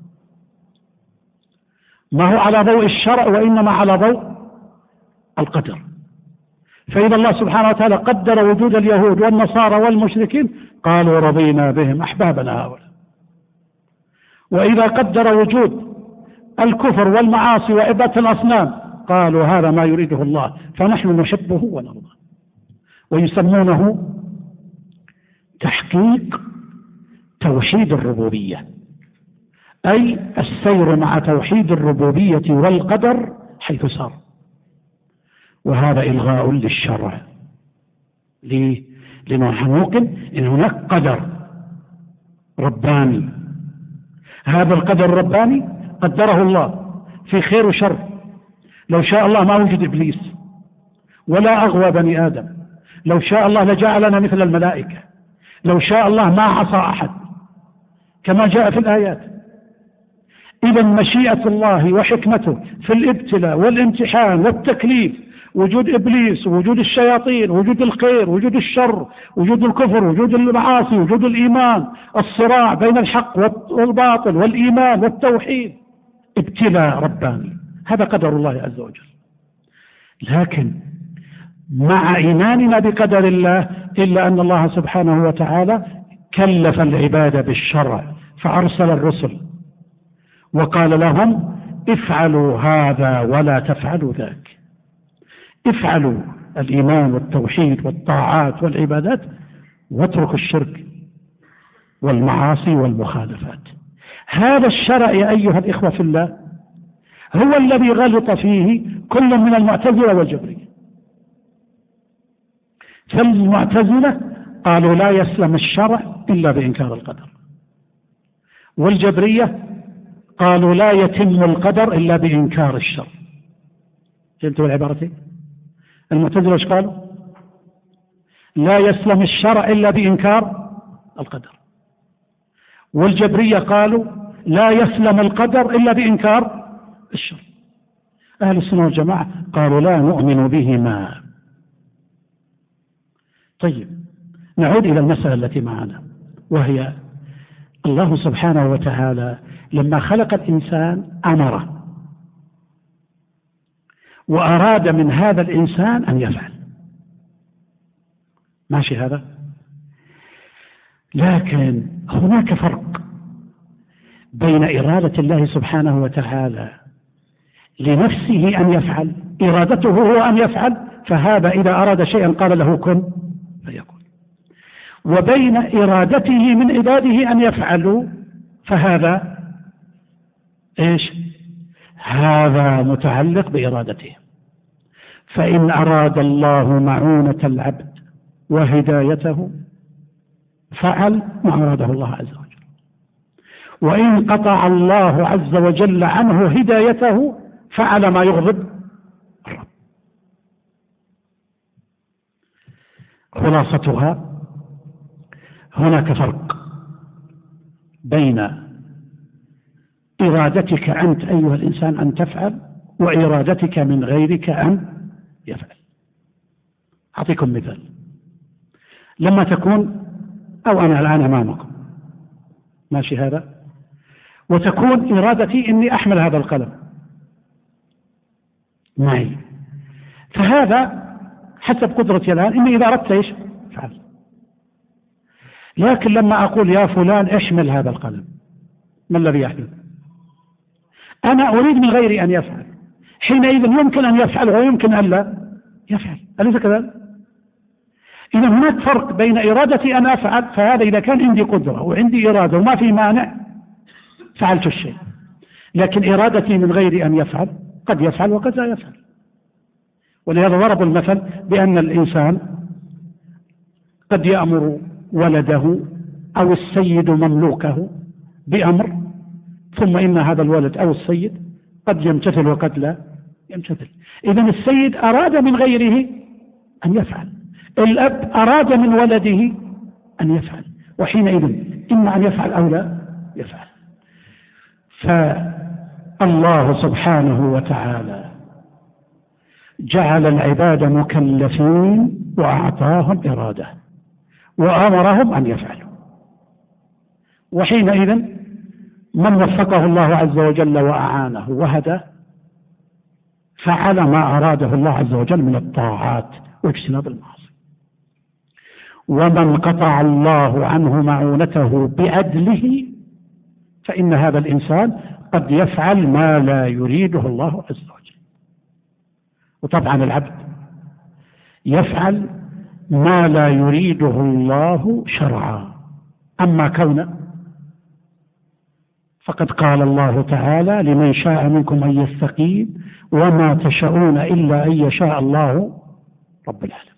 ما هو على ضوء الشرع وإنما على ضوء القدر. فإذا الله سبحانه وتعالى قدر وجود اليهود والنصارى والمشركين قالوا رضينا بهم أحبابنا هؤلاء، وإذا قدر وجود الكفر والمعاصي وعبادة الأصنام قالوا هذا ما يريده الله فنحن نحبه ونرضى. ويسمونه تحقيق توحيد الربوبية، أي السير مع توحيد الربوبية والقدر حيث سار، وهذا إلغاء للشرع. ليه؟ لأنه نحن نوقن أن هناك قدر رباني، هذا القدر الرباني قدره الله في خير وشر. لو شاء الله ما وجد إبليس ولا أغوى بني آدم، لو شاء الله لجعلنا مثل الملائكة، لو شاء الله ما عصى أحد كما جاء في الآيات. إذا مشيئة الله وحكمته في الابتلاء والامتحان والتكليف، وجود إبليس، وجود الشياطين، وجود الخير، وجود الشر، وجود الكفر، وجود المعاصي، وجود الإيمان، الصراع بين الحق والباطل والإيمان والتوحيد، ابتلاء رباني، هذا قدر الله عز وجل. لكن مع إيماننا بقدر الله إلا أن الله سبحانه وتعالى كلف العباد بالشرع، فأرسل الرسل وقال لهم افعلوا هذا ولا تفعلوا ذاك، افعلوا الإيمان والتوحيد والطاعات والعبادات واتركوا الشرك والمعاصي والمخالفات. هذا الشرع يا أيها الإخوة في الله هو الذي غلط فيه كل من المعتزلة والجبرية. فالمعتزلة قالوا لا يسلم الشرع إلا بإنكار القدر، والجبرية قالوا لا يتم القدر إلا بإنكار الشر. فهمتوا العبارتين؟ المعتزلة ايش قالوا؟ لا يسلم الشرع إلا بإنكار القدر، والجبرية قالوا لا يسلم القدر إلا بإنكار الشر. أهل السنة والجماعة قالوا لا نؤمن بهما. طيب نعود إلى المسألة التي معنا، وهي الله سبحانه وتعالى لما خلق الإنسان أمره وأراد من هذا الإنسان أن يفعل، ماشي هذا؟ لكن هناك فرق بين إرادة الله سبحانه وتعالى لنفسه أن يفعل، إرادته هو أن يفعل، فهذا إذا أراد شيئا قال له كن فيكون، وبين إرادته من عباده أن يفعلوا، فهذا إيش؟ هذا متعلق بإرادته. فإن أراد الله معونة العبد وهدايته فعل ما أراده الله عز وجل، وإن قطع الله عز وجل عنه هدايته فعل ما يغضب الرب. خلاصتها هناك فرق بين إرادتك أنت أيها الإنسان أن تفعل وإرادتك من غيرك أن يفعل. أعطيكم مثال. لما تكون أو أنا الآن أمامكم ماشي هذا، وتكون إرادتي إني أحمل هذا القلم معي، فهذا حسب قدرتي الآن إني إذا أردت إيش فعل. لكن لما أقول يا فلان احمل هذا القلم، ما الذي يحدث؟ أنا أريد من غيري أن يفعل، حينئذ يمكن أن يفعل ويمكن أن لا يفعل، أليس كذلك؟ إذا هناك فرق بين إرادتي أن أفعل، فهذا إذا كان عندي قدرة وعندي إرادة وما في مانع فعلت الشيء، لكن إرادتي من غيري أن يفعل قد يفعل وقد لا يفعل. ولهذا ضرب المثل بأن الإنسان قد يأمر ولده أو السيد مملوكه بأمر، ثم إن هذا الولد أو السيد قد يمتثل وقد لا يمتثل. إذن السيد أراد من غيره أن يفعل، الأب أراد من ولده أن يفعل، وحينئذ إما أن يفعل أو لا يفعل. فالله سبحانه وتعالى جعل العباد مكلفين وأعطاهم إرادة وأمرهم أن يفعلوا، وحينئذ من وفقه الله عز وجل وأعانه وهدى فعل ما أراده الله عز وجل من الطاعات واجتناب المعاصي، ومن قطع الله عنه معونته بعدله فإن هذا الإنسان قد يفعل ما لا يريده الله عز وجل. وطبعا العبد يفعل ما لا يريده الله شرعا، أما كونه فقد قال الله تعالى لمن شاء منكم أن يستقيم وما تشاءون إلا أن يشاء الله رب العالمين.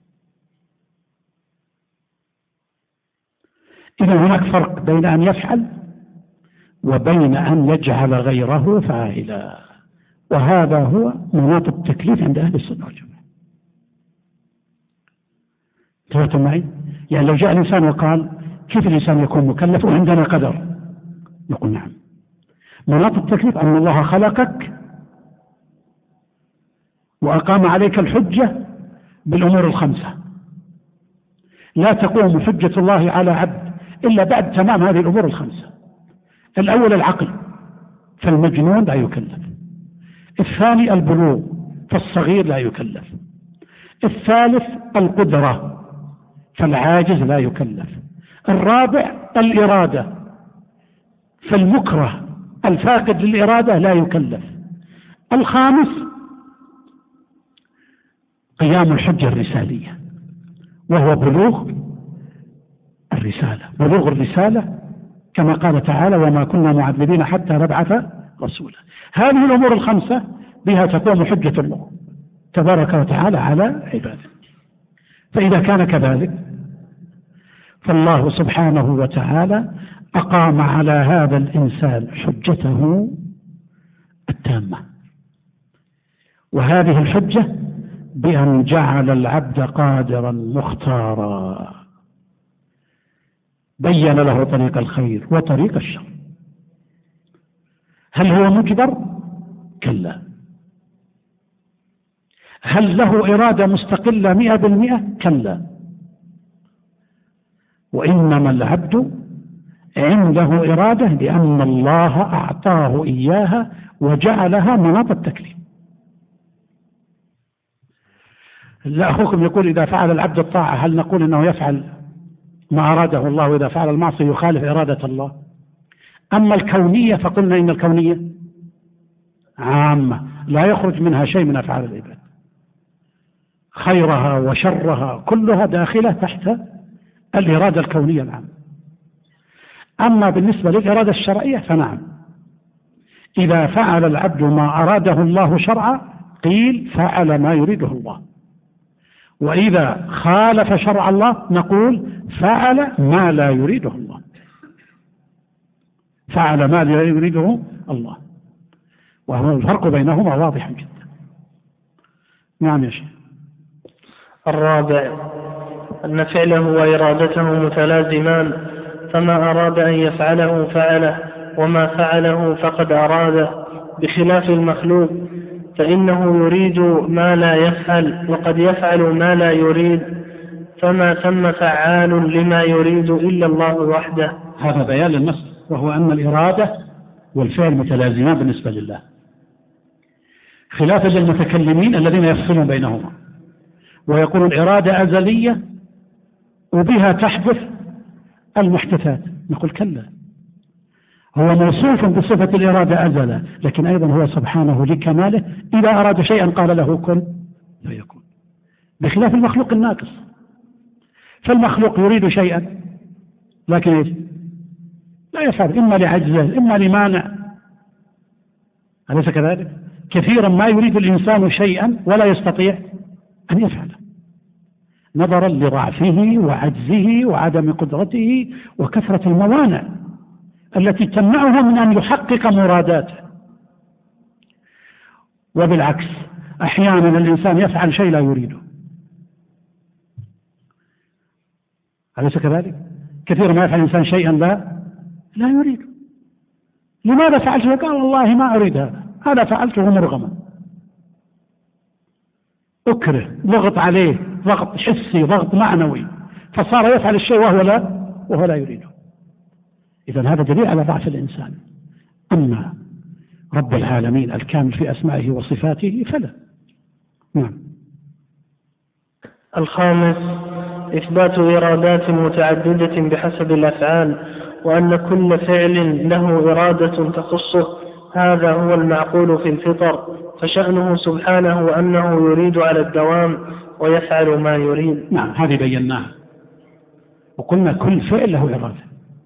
إذا هناك فرق بين أن يفعل وبين أن يجعل غيره فاعلا، وهذا هو مناط التكليف عند أهل السنة والجماعة. انتبهتم معي؟ يعني لو جاء الإنسان وقال كيف الإنسان يكون مكلف وعندنا قدر؟ نقول نعم. مناط التكليف أن الله خلقك وأقام عليك الحجة بالأمور الخمسة، لا تقوم حجة الله على عبد إلا بعد تمام هذه الأمور الخمسة. الأول العقل فالمجنون لا يكلف، الثاني البلوغ فالصغير لا يكلف، الثالث القدرة فالعاجز لا يكلف، الرابع الإرادة فالمكره الفاقد للإرادة لا يكلف، الخامس قيام الحجة الرسالية وهو بلوغ الرسالة. بلوغ الرسالة كما قال تعالى وما كنا معذبين حتى نبعث رسولا. هذه الأمور الخمسة بها تقوم حجة الله تبارك وتعالى على عباده. فإذا كان كذلك فالله سبحانه وتعالى أقام على هذا الإنسان حجته التامة، وهذه الحجة بأن جعل العبد قادرا مختارا، بين له طريق الخير وطريق الشر. هل هو مجبر؟ كلا. هل له إرادة مستقلة 100%؟ كلا. وإنما العبد عنده إرادة لأن الله أعطاه إياها وجعلها مناط التكليف. لا أخوكم يقول إذا فعل العبد الطاعة هل نقول إنه يفعل ما أراده الله، وإذا فعل المعصية يخالف إرادة الله؟ أما الكونية فقلنا إن الكونية عامة لا يخرج منها شيء من أفعال العباد، خيرها وشرها كلها داخلة تحت الإرادة الكونية العامة. أما بالنسبة للإرادة الشرعية فنعم، إذا فعل العبد ما أراده الله شرعا قيل فعل ما يريده الله، وإذا خالف شرع الله نقول فعل ما لا يريده الله. فعل ما لا يريده الله، وهو الفرق بينهما واضح جدا. نعم يا شيخ. الرابع أن فعله وإرادته متلازمان، فما أراد أن يفعله فعله، وما فعله فقد أراده، بخلاف المخلوق فإنه يريد ما لا يفعل وقد يفعل ما لا يريد، فما ثم فعال لما يريد إلا الله وحده. هذا بيان للنص، وهو أن الإرادة والفعل متلازمان بالنسبة لله، خلافا للمتكلمين الذين يفصلون بينهما ويقولون الإرادة أزلية وبها تحدث المحدثات. نقول كلا، هو موصوف بصفة الإرادة أزلا، لكن أيضا هو سبحانه لكماله إذا أراد شيئا قال له كن فيكون، بخلاف المخلوق الناقص. فالمخلوق يريد شيئا لكن لا يفعل، إما لعجزه إما لمانع، أليس كذلك؟ كثيرا ما يريد الإنسان شيئا ولا يستطيع أن يفعله، نظرا لضعفه وعجزه وعدم قدرته وكثرة الموانع التي تمنعه من أن يحقق مراداته. وبالعكس أحيانا الإنسان يفعل شيء لا يريده، أليس كذلك؟ كثيرا ما يفعل الإنسان شيئا لا لا يريد. لماذا فعلت؟ قال والله ما أريد هذا فعلته مرغما، أكره، ضغط عليه ضغط حسي ضغط معنوي، فصار يفعل الشيء وهو لا يريده. إذن هذا دليل على ضعف الإنسان. أما رب العالمين الكامل في أسمائه وصفاته فلا. نعم. الخامس إثبات إرادات متعددة بحسب الأفعال، وأن كل فعل له إرادة تخصه، هذا هو المعقول في الفطر، فشأنه سبحانه أنه يريد على الدوام ويفعل ما يريد. نعم، هذه بيناها وقلنا كل فعل له إرادة.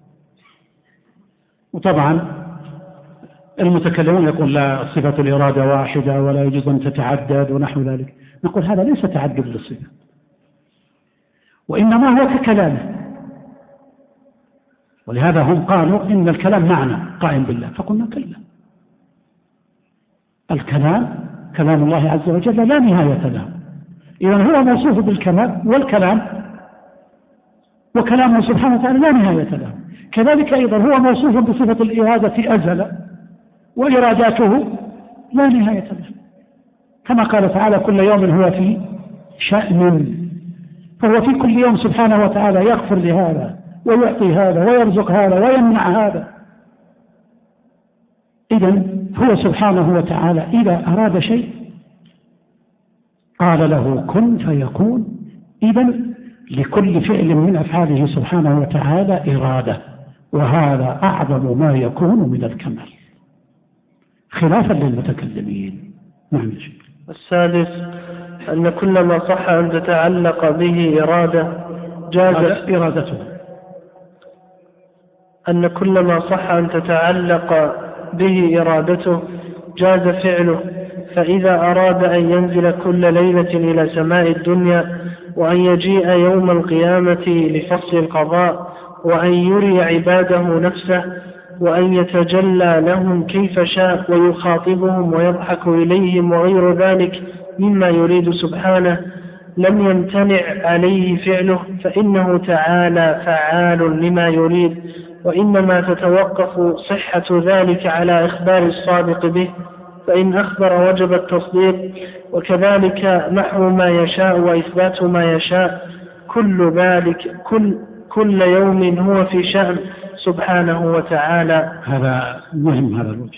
وطبعا المتكلمون يقول لا، صفة الإرادة واحدة ولا يجوز أن تتعدد ونحو ذلك. نقول هذا ليس تعدد للصفة، وإنما هو ككلامه، ولهذا هم قالوا إن الكلام معنى قائم بالله، فقلنا كلا، الكلام كلام الله عز وجل لا نهاية له، إذن هو موصوف بالكلام، والكلام وكلامه سبحانه وتعالى لا نهاية له. كذلك أيضا هو موصوف بصفة الإرادة أزل، وإراداته لا نهاية له، كما قال تعالى كل يوم هو في شأن، فهو في كل يوم سبحانه وتعالى يغفر لهذا ويعطي هذا ويرزق هذا ويمنع هذا. إذن هو سبحانه وتعالى إذا أراد شيء قال له كن فيكون. إذن لكل فعل من أفعاله سبحانه وتعالى إرادة، وهذا أعظم ما يكون من الكمال، خلافا للمتكلمين. نعم. السادس أن كل ما صح أن تتعلق به إرادة جاز إرادته، أن كل ما صح أن تتعلق به إرادته جاز فعله، فإذا أراد أن ينزل كل ليلة إلى سماء الدنيا، وأن يجيء يوم القيامة لفصل القضاء، وأن يري عباده نفسه، وأن يتجلى لهم كيف شاء ويخاطبهم ويضحك إليهم وغير ذلك مما يريد سبحانه، لم يمتنع عليه فعله، فإنه تعالى فعال لما يريد، وإنما تتوقف صحة ذلك على إخبار الصادق به، فإن أخبر وجب التصديق، وكذلك محو ما يشاء وإثبات ما يشاء، كل ذلك كل يوم هو في شأن سبحانه وتعالى. هذا مهم، هذا الوجه،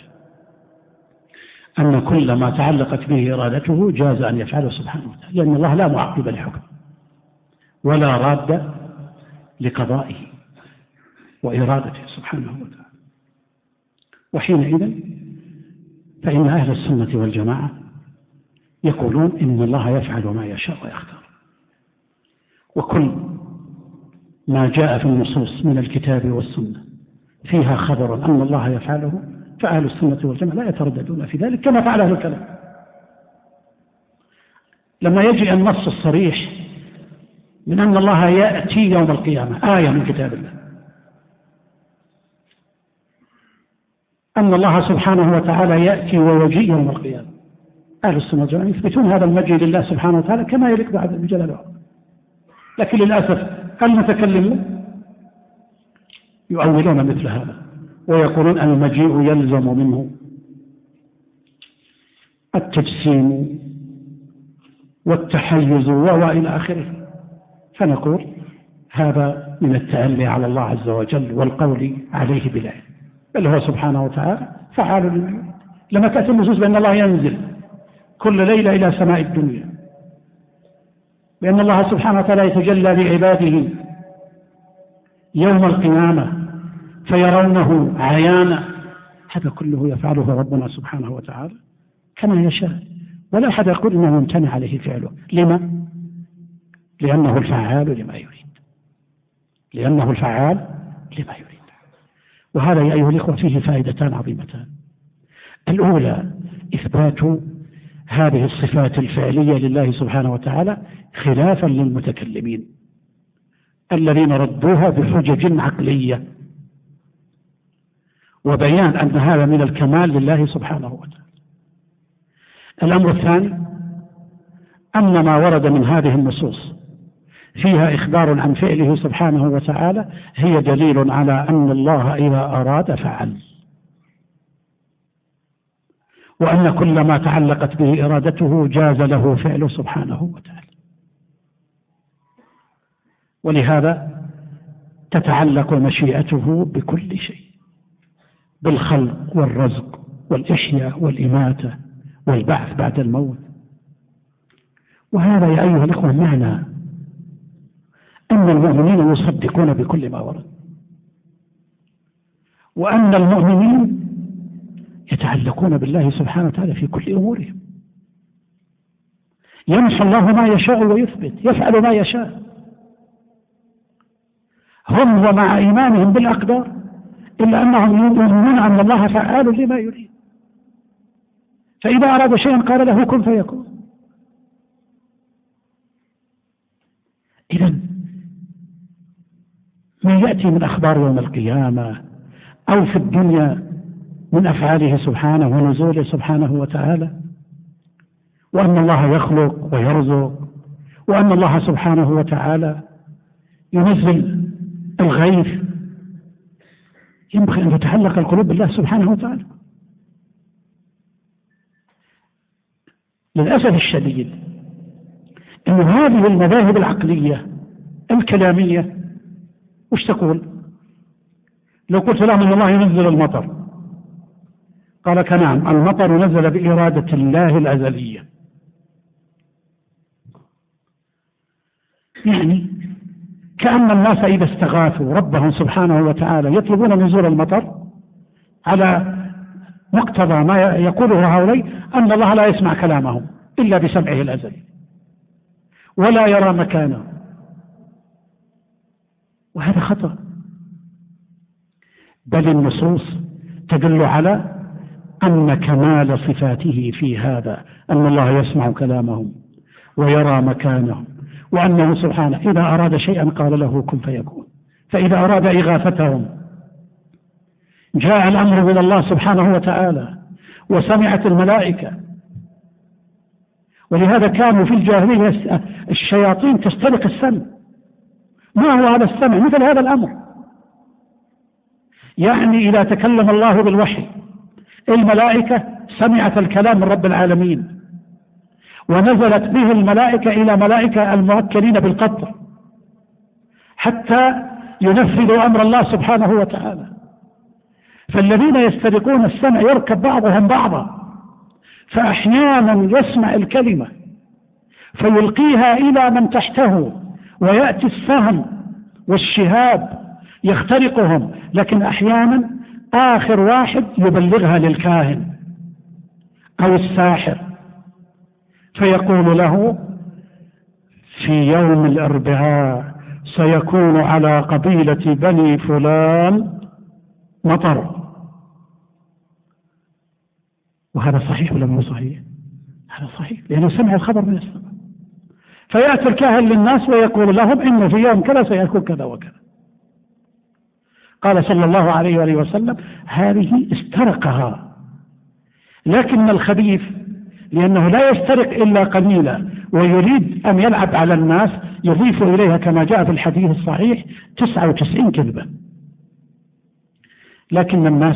أن كل ما تعلقت به إرادته جاز أن يفعله سبحانه وتعالى، لأن الله لا معقب لحكم ولا راد لقضائه وإرادته سبحانه وتعالى. وحينئذ فإن أهل السنة والجماعة يقولون إن الله يفعل ما يشاء ويختار، وكل ما جاء في النصوص من الكتاب والسنة فيها خبر أن الله يفعله، فأهل السنة والجماعة لا يترددون في ذلك كما فعل أهل الكلام. لما يجي النص الصريح من أن الله يأتي يوم القيامة، آية من كتاب الله، أن الله سبحانه وتعالى يأتي ويجيء يوم القيامة، أهل السنة والجماعة يثبتون هذا المجيء لله سبحانه وتعالى كما يليق بجلاله. لكن للأسف المتكلمون يؤولون مثل هذا ويقولون أن المجيء يلزم منه التجسيم والتحيز وإلى آخره، فنقول هذا من التألي على الله عز وجل والقول عليه بلا علم، بل هو سبحانه وتعالى فعال لما يريد. لما تأتي النصوص بأن الله ينزل كل ليلة إلى سماء الدنيا، بأن الله سبحانه وتعالى يتجلى لعباده يوم القيامة فيرونه عيانا، هذا كله يفعله ربنا سبحانه وتعالى كما يشاء، ولا أحد يقول إنه يمتنع عليه فعله. لما؟ لأنه الفعال لما يريد، لأنه الفعال لما يريد. وهذا يا أيها الإخوة فيه فائدتان عظيمتان. الأولى إثبات هذه الصفات الفعلية لله سبحانه وتعالى خلافا للمتكلمين الذين ردوها بحجج عقلية، وبيان أن هذا من الكمال لله سبحانه وتعالى. الأمر الثاني أن ما ورد من هذه النصوص فيها إخبار عن فعله سبحانه وتعالى هي دليل على أن الله إذا أراد فعل، وأن كل ما تعلقت به إرادته جاز له فعله سبحانه وتعالى. ولهذا تتعلق مشيئته بكل شيء، بالخلق والرزق والإحياء والإماتة والبعث بعد الموت. وهذا يا أيها الأخوة معنى أن المؤمنين يصدقون بكل ما ورد، وأن المؤمنين يتعلقون بالله سبحانه وتعالى في كل أمورهم. يمحو الله ما يشاء ويثبت، يفعل ما يشاء. هم ومع إيمانهم بالأقدار إلا أنهم يؤمنون أن الله فعال لما يريد، فإذا أراد شيئا قال له كن فيكون. إذن ما يأتي من أخبار يوم القيامة أو في الدنيا من أفعاله سبحانه ونزوله سبحانه وتعالى، وأن الله يخلق ويرزق، وأن الله سبحانه وتعالى ينزل الغيث، ينبغي أن تتعلق القلوب بالله سبحانه وتعالى. للأسف الشديد أن هذه المذاهب العقلية الكلامية وش تقول؟ لو قلت لهم أن الله ينزل المطر قال لك نعم، المطر نزل بإرادة الله الأزلية. يعني كأن الناس إذا استغاثوا ربهم سبحانه وتعالى يطلبون نزول المطر على مقتضى ما يقوله هؤلاء، أن الله لا يسمع كلامهم إلا بسمعه الأزلي ولا يرى مكانه، وهذا خطأ. بل النصوص تدل على أن كمال صفاته في هذا أن الله يسمع كلامهم ويرى مكانهم، وأنه سبحانه إذا أراد شيئا قال له كن فيكون. فإذا أراد إغاثتهم جاء الأمر من الله سبحانه وتعالى وسمعت الملائكة. ولهذا كانوا في الجاهلية الشياطين تسترق السمع. ما هو هذا السمع؟ مثل هذا الأمر، يعني إذا تكلم الله بالوحي الملائكة سمعت الكلام من رب العالمين، ونزلت به الملائكة إلى ملائكة الموكلين بالقطر حتى ينفذوا أمر الله سبحانه وتعالى. فالذين يسترقون السمع يركب بعضهم بعضا، فأحيانا يسمع الكلمة فيلقيها إلى من تحته، ويأتي السهم والشهاب يخترقهم، لكن أحيانا آخر واحد يبلغها للكاهن أو الساحر فيقول له في يوم الأربعاء سيكون على قبيلة بني فلان مطر. وهذا صحيح ولا مو صحيح؟ هذا صحيح، لأنه سمع الخبر من السماء. فيأتي الكاهن للناس ويقول لهم إنه في يوم كذا سيكون كذا وكذا. قال صلى الله عليه وآله وسلم هذه استرقها، لكن الخبيث لأنه لا يسترق إلا قليلا ويريد أن يلعب على الناس يضيف إليها كما جاء في الحديث الصحيح 99 كذبة. لكن الناس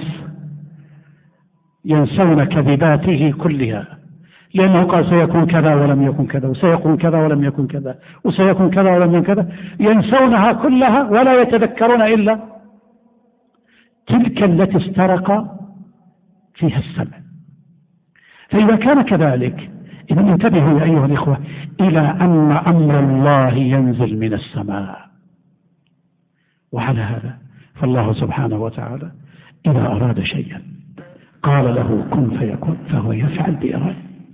ينسون كذباته كلها، لأنه قال سيكون كذا ولم يكن كذا، وسيكون كذا ولم يكن كذا، وسيكون كذا ولم يكن كذا، ينسونها كلها ولا يتذكرون إلا تلك التي استرق فيها السمع. فإذا كان كذلك إذا انتبهوا يا أيها الإخوة إلى أن أمر الله ينزل من السماء. وعلى هذا فالله سبحانه وتعالى إذا أراد شيئا قال له كن فيكون، فهو يفعل بإرادة.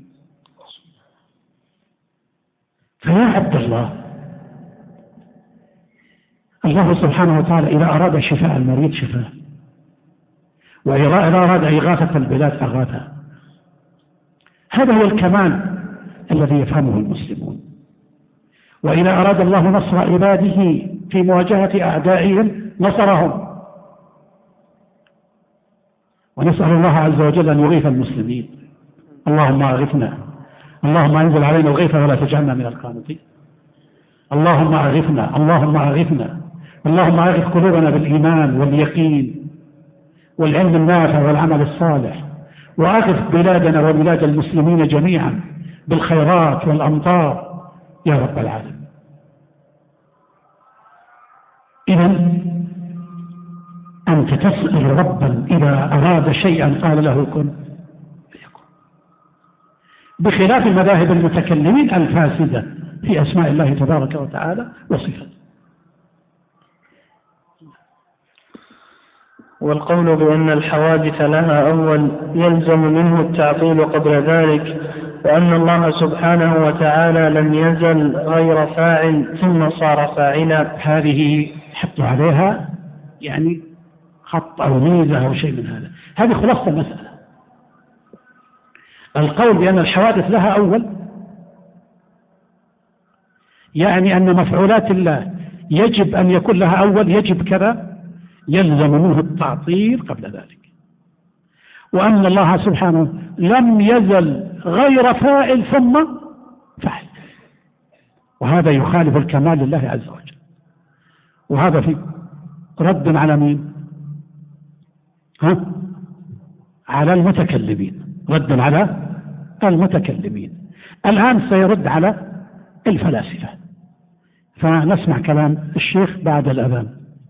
فيا عبد الله سبحانه وتعالى إذا أراد شفاء المريض شفاه، وإذا أراد إغاثة البلاد أغاثها. هذا هو الكمال الذي يفهمه المسلمون. وإذا أراد الله نصر عباده في مواجهة أعدائهم نصرهم. ونسأل الله عز وجل أن يغيث المسلمين. اللهم أغثنا، اللهم أنزل علينا الغيث ولا تجعلنا من القانطين. اللهم أغثنا، اللهم أغثنا، اللهم أغث قلوبنا بالإيمان واليقين والعلم النافع والعمل الصالح، وأغث بلادنا وبلاد المسلمين جميعا بالخيرات والأمطار يا رب العالمين. إذن أنت تسأل ربا إذا أراد شيئا قال له كن فيكون، بخلاف مذاهب المتكلمين الفاسدة في أسماء الله تبارك وتعالى وصفاته. والقول بأن الحوادث لها أول يلزم منه التعطيل قبل ذلك، وأن الله سبحانه وتعالى لم يزل غير فاعل ثم صار فاعلا. هذه حطوا عليها يعني خط أو ميزة أو شيء من هذا. هذه خلاصة المسألة. القول بأن الحوادث لها أول يعني أن مفعولات الله يجب أن يكون لها أول، يجب كذا، يلزم منه التعطيل قبل ذلك. وأن الله سبحانه لم يزل غير فاعل ثم فعل، وهذا يخالف الكمال لله عز وجل. وهذا في رد على مين؟ على المتكلمين، رد على المتكلمين. الآن سيرد على الفلاسفة، فنسمع كلام الشيخ بعد الأذان.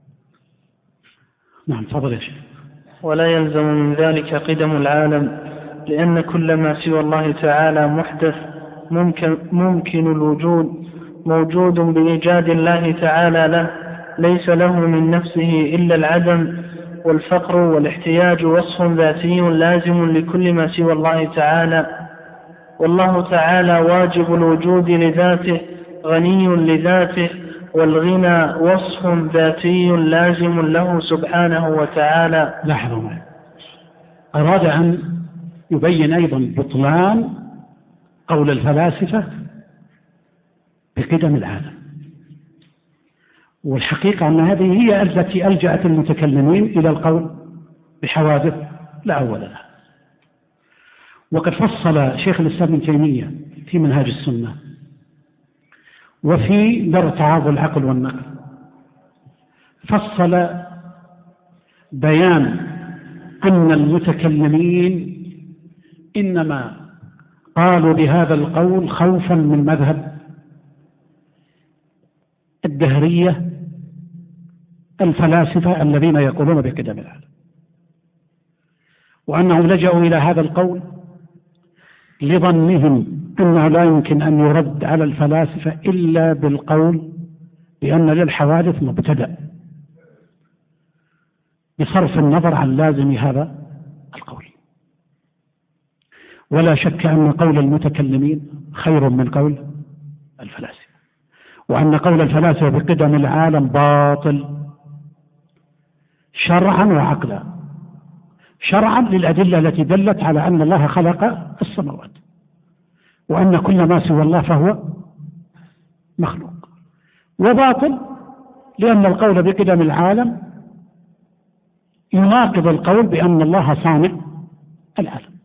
نعم تفضل يا شيخ. ولا يلزم من ذلك قدم العالم، لأن كل ما سوى الله تعالى محدث ممكن الوجود، موجود بإيجاد الله تعالى له، ليس له من نفسه إلا العدم، والفقر والاحتياج وصف ذاتي لازم لكل ما سوى الله تعالى. والله تعالى واجب الوجود لذاته، غني لذاته، والغنى وصف ذاتي لازم له سبحانه وتعالى. لاحظوا معي، أراد أن يبين أيضا بطلان قول الفلاسفة بقدم العالم، والحقيقة أن هذه هي التي ألجأت المتكلمين إلى القول بحوادث لا أول لها. وقد فصل شيخ الإسلام ابن تيمية في منهاج السنة وفي درء تعارض العقل والنقل، فصل بيان أن المتكلمين إنما قالوا بهذا القول خوفا من مذهب الدهرية الفلاسفة الذين يقولون بقدم العالم، وأنهم لجأوا إلى هذا القول لظنهم أنه لا يمكن أن يرد على الفلاسفة إلا بالقول بأن للحوادث مبتدأ، بصرف النظر عن لازم هذا القول. ولا شك أن قول المتكلمين خير من قول الفلاسفة، وأن قول الفلاسفة بقدم العالم باطل شرعا وعقلا. شرعا للأدلة التي دلت على أن الله خلق السماوات، وأن كل ما سوى الله فهو مخلوق. وباطل لأن القول بقدم العالم يناقض القول بأن الله صانع العالم.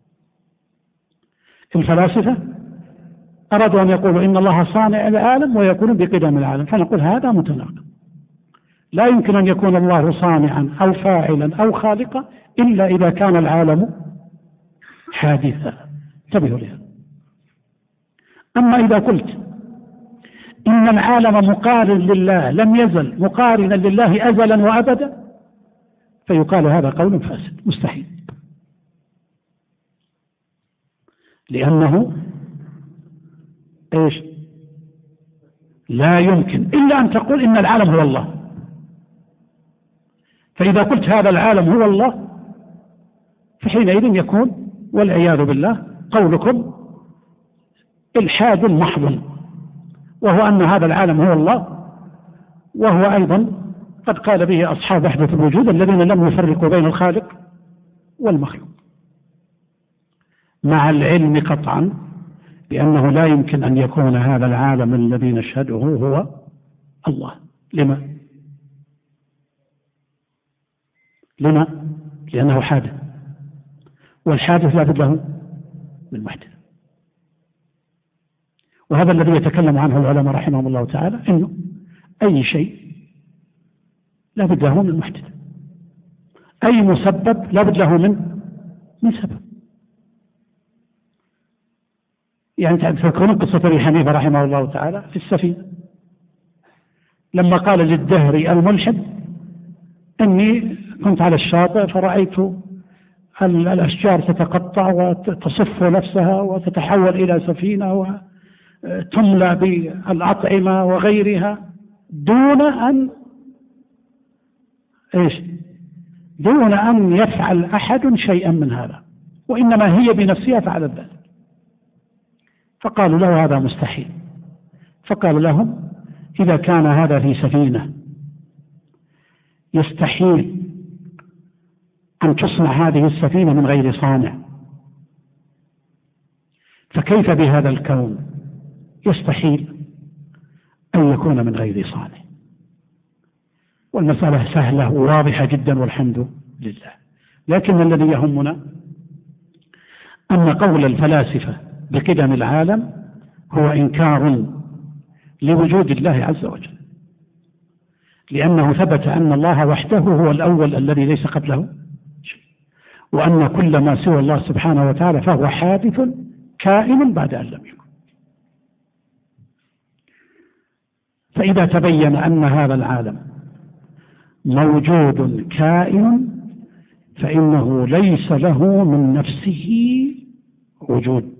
الفلاسفة أرادوا أن يقولوا إن الله صانع العالم ويقولون بقدم العالم، فنقول هذا متناقض. لا يمكن أن يكون الله صانعا أو فاعلا أو خالقا إلا إذا كان العالم حادثا. انتبهوا لهذا. أما إذا قلت إن العالم مقارن لله، لم يزل مقارنا لله أزلا وأبدا، فيقال هذا قول فاسد مستحيل، لأنه إيش؟ لا يمكن إلا أن تقول إن العالم هو الله. فإذا قلت هذا العالم هو الله فحينئذ يكون والعياذ بالله قولكم إلحاد محض، وهو أن هذا العالم هو الله، وهو أيضا قد قال به أصحاب وحدة الوجود الذين لم يفرقوا بين الخالق والمخلوق، مع العلم قطعا بأنه لا يمكن أن يكون هذا العالم الذي نشهده هو الله. لما؟ لأنه حادث، والحادث لا بد له من محدث، وهذا الذي يتكلم عنه العلماء رحمهم الله تعالى، أنه أي شيء لا بد له من محدث، أي مسبب لا بد له من سبب. يعني تذكرون قصة أبي حنيفة رحمه الله تعالى في السفينة، لما قال للدهري الملحد: إني كنت على الشاطئ فرأيت الأشجار تتقطع وتصف نفسها وتتحول إلى سفينة وتملى بالأطعمة وغيرها دون أن يفعل أحد شيئا من هذا، وإنما هي بنفسها فعلت ذلك. فقالوا له: هذا مستحيل. فقال لهم: إذا كان هذا في سفينة يستحيل أن تصنع هذه السفينة من غير صانع، فكيف بهذا الكون يستحيل أن يكون من غير صانع؟ والمسألة سهلة وواضحة جدا والحمد لله. لكن الذي يهمنا أن قول الفلاسفة بقدم العالم هو إنكار لوجود الله عز وجل، لأنه ثبت أن الله وحده هو الأول الذي ليس قبله شيء، وأن كل ما سوى الله سبحانه وتعالى فهو حادث كائن بعد أن لم يكن. فإذا تبين أن هذا العالم موجود كائن فإنه ليس له من نفسه وجود،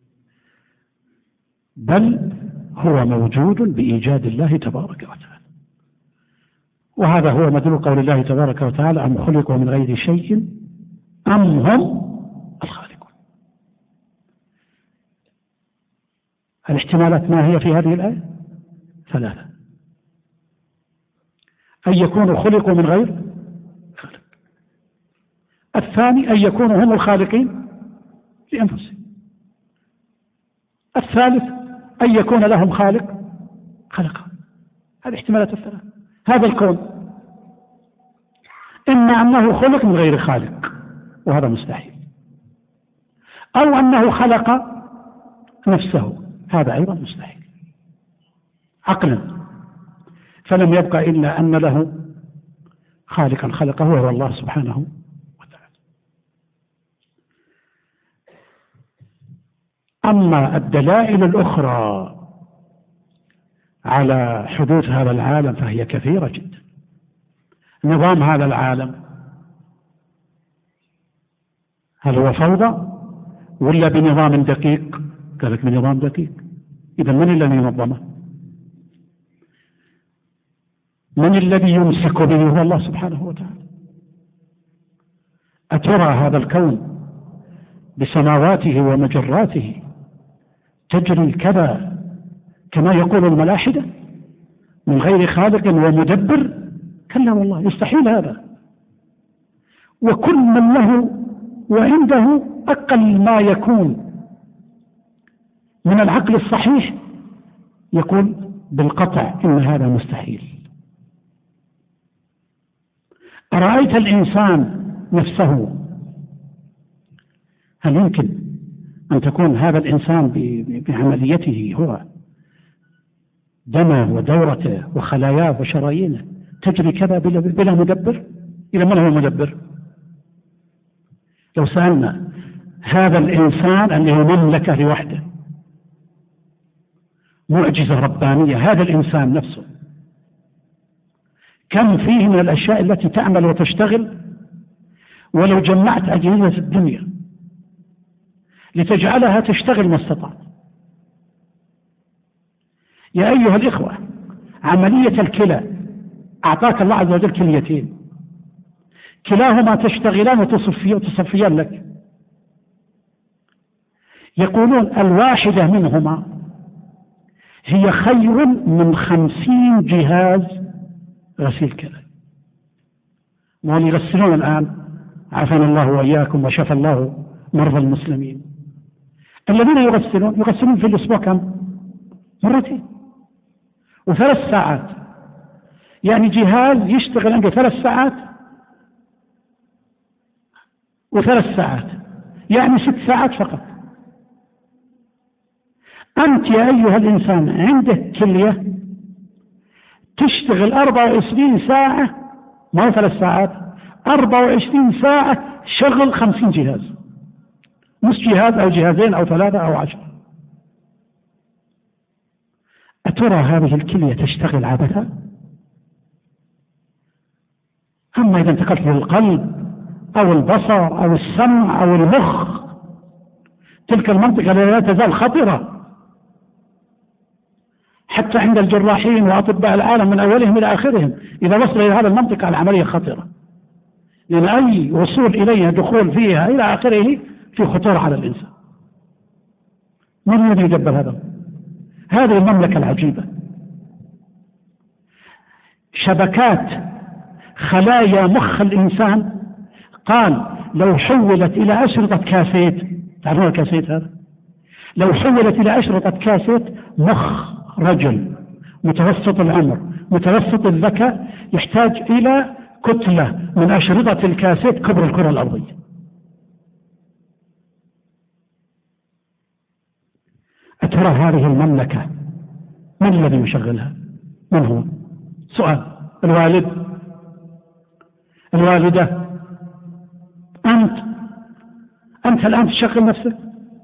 بل هو موجود بإيجاد الله تبارك وتعالى. وهذا هو مدلول قول الله تبارك وتعالى: أم خلقوا من غير شيء أم هم الخالقون. الاحتمالات ما هي في هذه الآية؟ 3: أن يكونوا خلقوا من غير خالق. الثاني: أن يكونوا هم الخالقين لأنفسهم. الثالث: أن يكون لهم خالق خلقهم. هذه احتمالات الثلاث. هذا الكون إما أنه خلق من غير خالق وهذا مستحيل، أو أنه خلق نفسه، هذا أيضا مستحيل عقلا، فلم يبقى إلا أن له خالقا خلقه وهو الله سبحانه وتعالى. أما الدلائل الأخرى على حدوث هذا العالم فهي كثيرة جدا. نظام هذا العالم هل هو فوضى ولا بنظام دقيق؟ قالت بنظام دقيق. إذا من الذي نظمه؟ من الذي يمسك به؟ هو الله سبحانه وتعالى. أترى هذا الكون بسماواته ومجراته تجري كذا كما يقول الملاحدة من غير خالق ومدبر؟ كلا والله، يستحيل هذا. وكل من له وعنده أقل ما يكون من العقل الصحيح يقول بالقطع إن هذا مستحيل. أرأيت الإنسان نفسه، هل يمكن أن تكون هذا الإنسان بعمليته هو دمه ودورته وخلاياه وشرايينه تجري كذا بلا مدبر؟ إذا من هو المدبر؟ لو سألنا هذا الإنسان اللي هو مملكة لوحده، معجزة ربانية، هذا الإنسان نفسه كم فيه من الأشياء التي تعمل وتشتغل؟ ولو جمعت أجهزة الدنيا لتجعلها تشتغل ما استطعت. يا أيها الإخوة، عملية الكلى أعطاك الله عز وجل كليتين، كلاهما تشتغلان وتصفيان لك. يقولون الواحدة منهما هي خير من 50 جهاز غسيل كلى. وهم يغسلون الآن، عافانا الله وإياكم وشفى الله مرضى المسلمين. الذين يغسلون في الأسبوع كم؟ مرتين و3 ساعات. يعني جهاز يشتغل عنده 3 ساعات و3 ساعات، يعني 6 ساعات فقط. أنت يا أيها الإنسان عندك كلية تشتغل 24 ساعة، ما 3 ساعات، 24 ساعة شغل 50 جهاز، مش جهاز أو جهازين أو 3 أو 10. أترى هذه الكلية تشتغل عبثا؟ أما إذا انتقلت للقلب أو البصر أو السمع أو المخ، تلك المنطقة لا تزال خطرة حتى عند الجراحين وأطباء العالم من أولهم إلى آخرهم. إذا وصل إلى هذه المنطقة العملية خطرة، لأن أي وصول إليها دخول فيها إلى آخره في خطورة على الإنسان. من الذي يدبر هذا؟ هذه المملكة العجيبة، شبكات خلايا مخ الإنسان، قال لو حولت إلى أشرطة كاسيت، تعرفون الكاسيت هذا؟ لو حولت إلى أشرطة كاسيت، مخ رجل متوسط العمر متوسط الذكاء يحتاج إلى كتلة من أشرطة الكاسيت كبر الكرة الأرضية. أترى هذه المملكة من الذي يشغلها؟ من هو؟ سؤال. الوالد، الوالدة، أنت الآن تشغل نفسك؟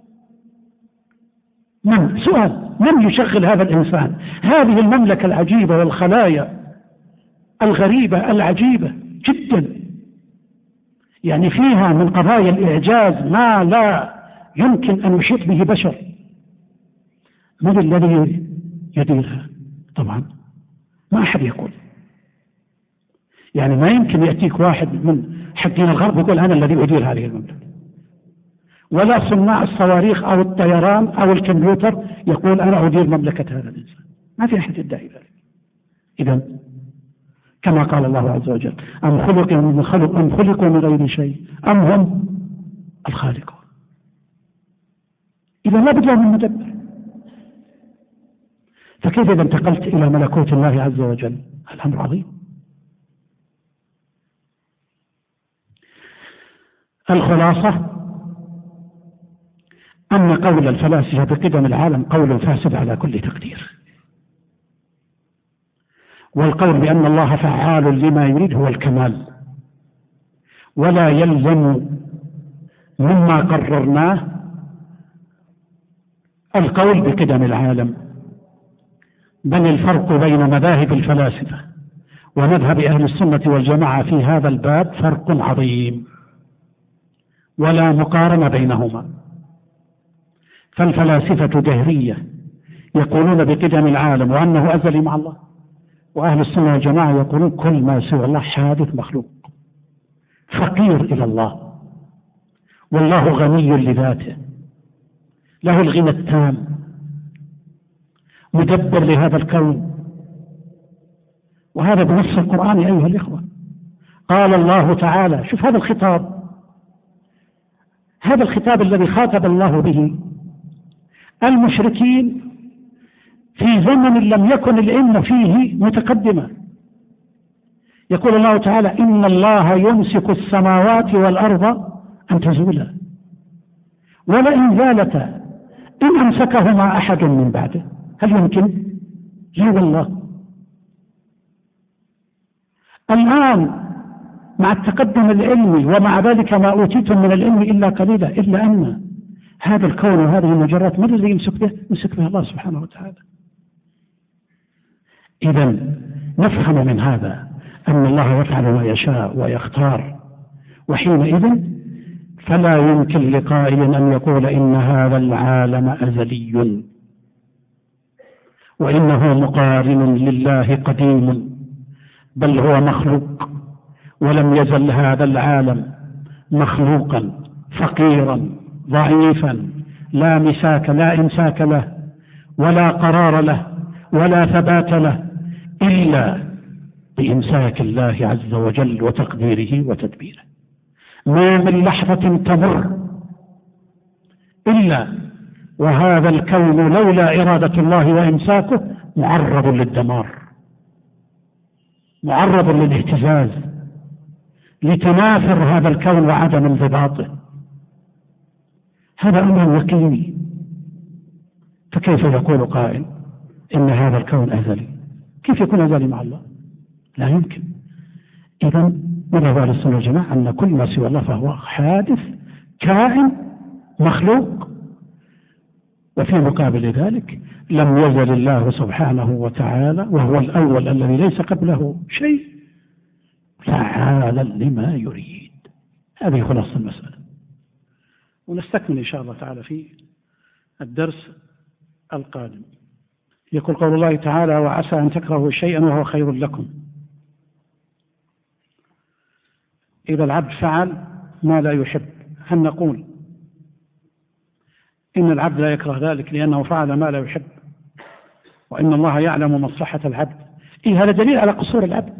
من؟ سؤال، من يشغل هذا الإنسان؟ هذه المملكة العجيبة والخلايا الغريبة العجيبة جدا، يعني فيها من قضايا الإعجاز ما لا يمكن أن يحيط به بشر. من الذي يديرها؟ طبعا ما أحد يقول، يعني ما يمكن يأتيك واحد من حقين الغرب يقول أنا الذي أدير هذه المملكة، ولا صناع الصواريخ أو الطيران أو الكمبيوتر يقول أنا أدير مملكة هذا الإنسان. ما في أحد يدعي ذلك. إذن كما قال الله عز وجل أم خلقوا من غير شيء أم هم الخالقون. إذا لا بد له من مدبر. فكيف إذا انتقلت إلى ملكوت الله عز وجل؟ الأمر عظيم. الخلاصة أن قول الفلاسفة بقدم العالم قول فاسد على كل تقدير، والقول بأن الله فعال لما يريد هو الكمال، ولا يلزم مما قررناه القول بقدم العالم، بل الفرق بين مذاهب الفلاسفة ومذهب أهل السنة والجماعة في هذا الباب فرق عظيم ولا مقارنة بينهما. فالفلاسفة دهرية يقولون بقدم العالم وأنه أزلي مع الله، وأهل السنة والجماعة يقولون كل ما سوى الله حادث مخلوق فقير إلى الله، والله غني لذاته له الغنى التام مدبر لهذا الكون. وهذا بنص القرآن أيها الإخوة. قال الله تعالى، شوف هذا الخطاب، هذا الخطاب الذي خاطب الله به المشركين في زمن لم يكن العلم فيه متقدما. يقول الله تعالى إن الله يمسك السماوات والأرض أن تزولا ولئن زالتا إن أمسكهما أحد من بعده. هل يمكن؟ لا والله. الآن مع التقدم العلمي ومع ذلك ما أوتيتم من العلم إلا قليلا، إلا أن هذا الكون وهذه المجرات من الذي يمسك به؟ يمسك به الله سبحانه وتعالى. إذن نفهم من هذا أن الله يفعل ما يشاء ويختار، وحينئذ فلا يمكن لقائل أن يقول إن هذا العالم أزلي وإنه مقارن لله قديم، بل هو مخلوق، ولم يزل هذا العالم مخلوقا فقيرا ضعيفا لا مساك لا إمساك له ولا قرار له ولا ثبات له إلا بإمساك الله عز وجل وتقديره وتدبيره. ما من لحظة تمر إلا وهذا الكون لولا إرادة الله وإمساكه معرض للدمار، معرض للاهتزاز لتنافر هذا الكون وعدم انضباطه. هذا أمر يقيني فكيف يقول قائل إن هذا الكون أزلي؟ كيف يكون أزلي مع الله؟ لا يمكن. إذا مذهب أهل السنة والجماعة أن كل ما سوى الله فهو حادث كائن مخلوق، وفي مقابل ذلك لم يزل الله سبحانه وتعالى وهو الأول الذي ليس قبله شيء فعالا لما يريد. هذه خلاصة المسألة، ونستكمل إن شاء الله تعالى في الدرس القادم. يقول قول الله تعالى: وعسى أن تكرهوا شيئا وهو خير لكم. إذا العبد فعل ما لا يحب، هل نقول إن العبد لا يكره ذلك لأنه فعل ما لا يحب وإن الله يعلم مصلحة العبد؟ هذا دليل على قصور العبد،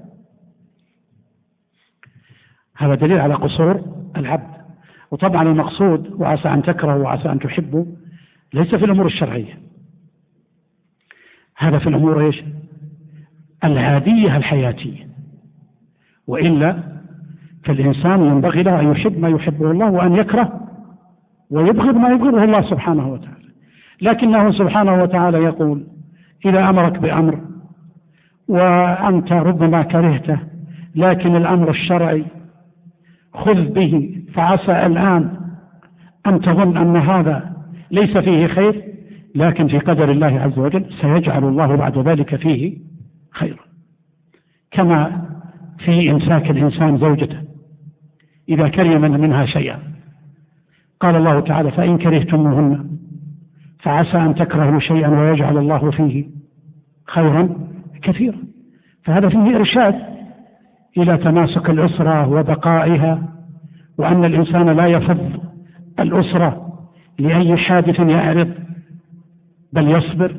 هذا دليل على قصور العبد. وطبعا المقصود وعسى أن تكرهوا وعسى أن تحبوا ليس في الأمور الشرعية، هذا في الأمور إيش؟ العادية الحياتية. وإلا فالإنسان ينبغي له أن يحب ما يحبه الله وأن يكره ويبغض ما يبغضه الله سبحانه وتعالى. لكنه سبحانه وتعالى يقول: إذا أمرك بأمر وأنت ربما كرهته لكن الأمر الشرعي خذ به، فعسى الآن أن تظن أن هذا ليس فيه خير، لكن في قدر الله عز وجل سيجعل الله بعد ذلك فيه خيرا. كما في إمساك الإنسان زوجته إذا كره منها شيئا، قال الله تعالى: فإن كرهتموهن فعسى أن تكرهوا شيئا ويجعل الله فيه خيرا كثيرا. فهذا فيه إرشاد إلى تماسك الأسرة وبقائها، وأن الإنسان لا يفض الأسرة لأي حادث يعرض بل يصبر،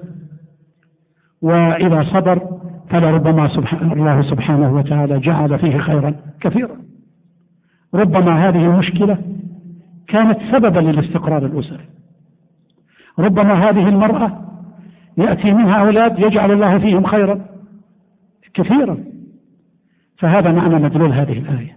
وإذا صبر فلربما الله سبحانه وتعالى جعل فيه خيرا كثيرا. ربما هذه المشكلة كانت سببا للاستقرار الأسري، ربما هذه المرأة يأتي منها أولاد يجعل الله فيهم خيرا كثيرا. فهذا معنى مدلول هذه الآية.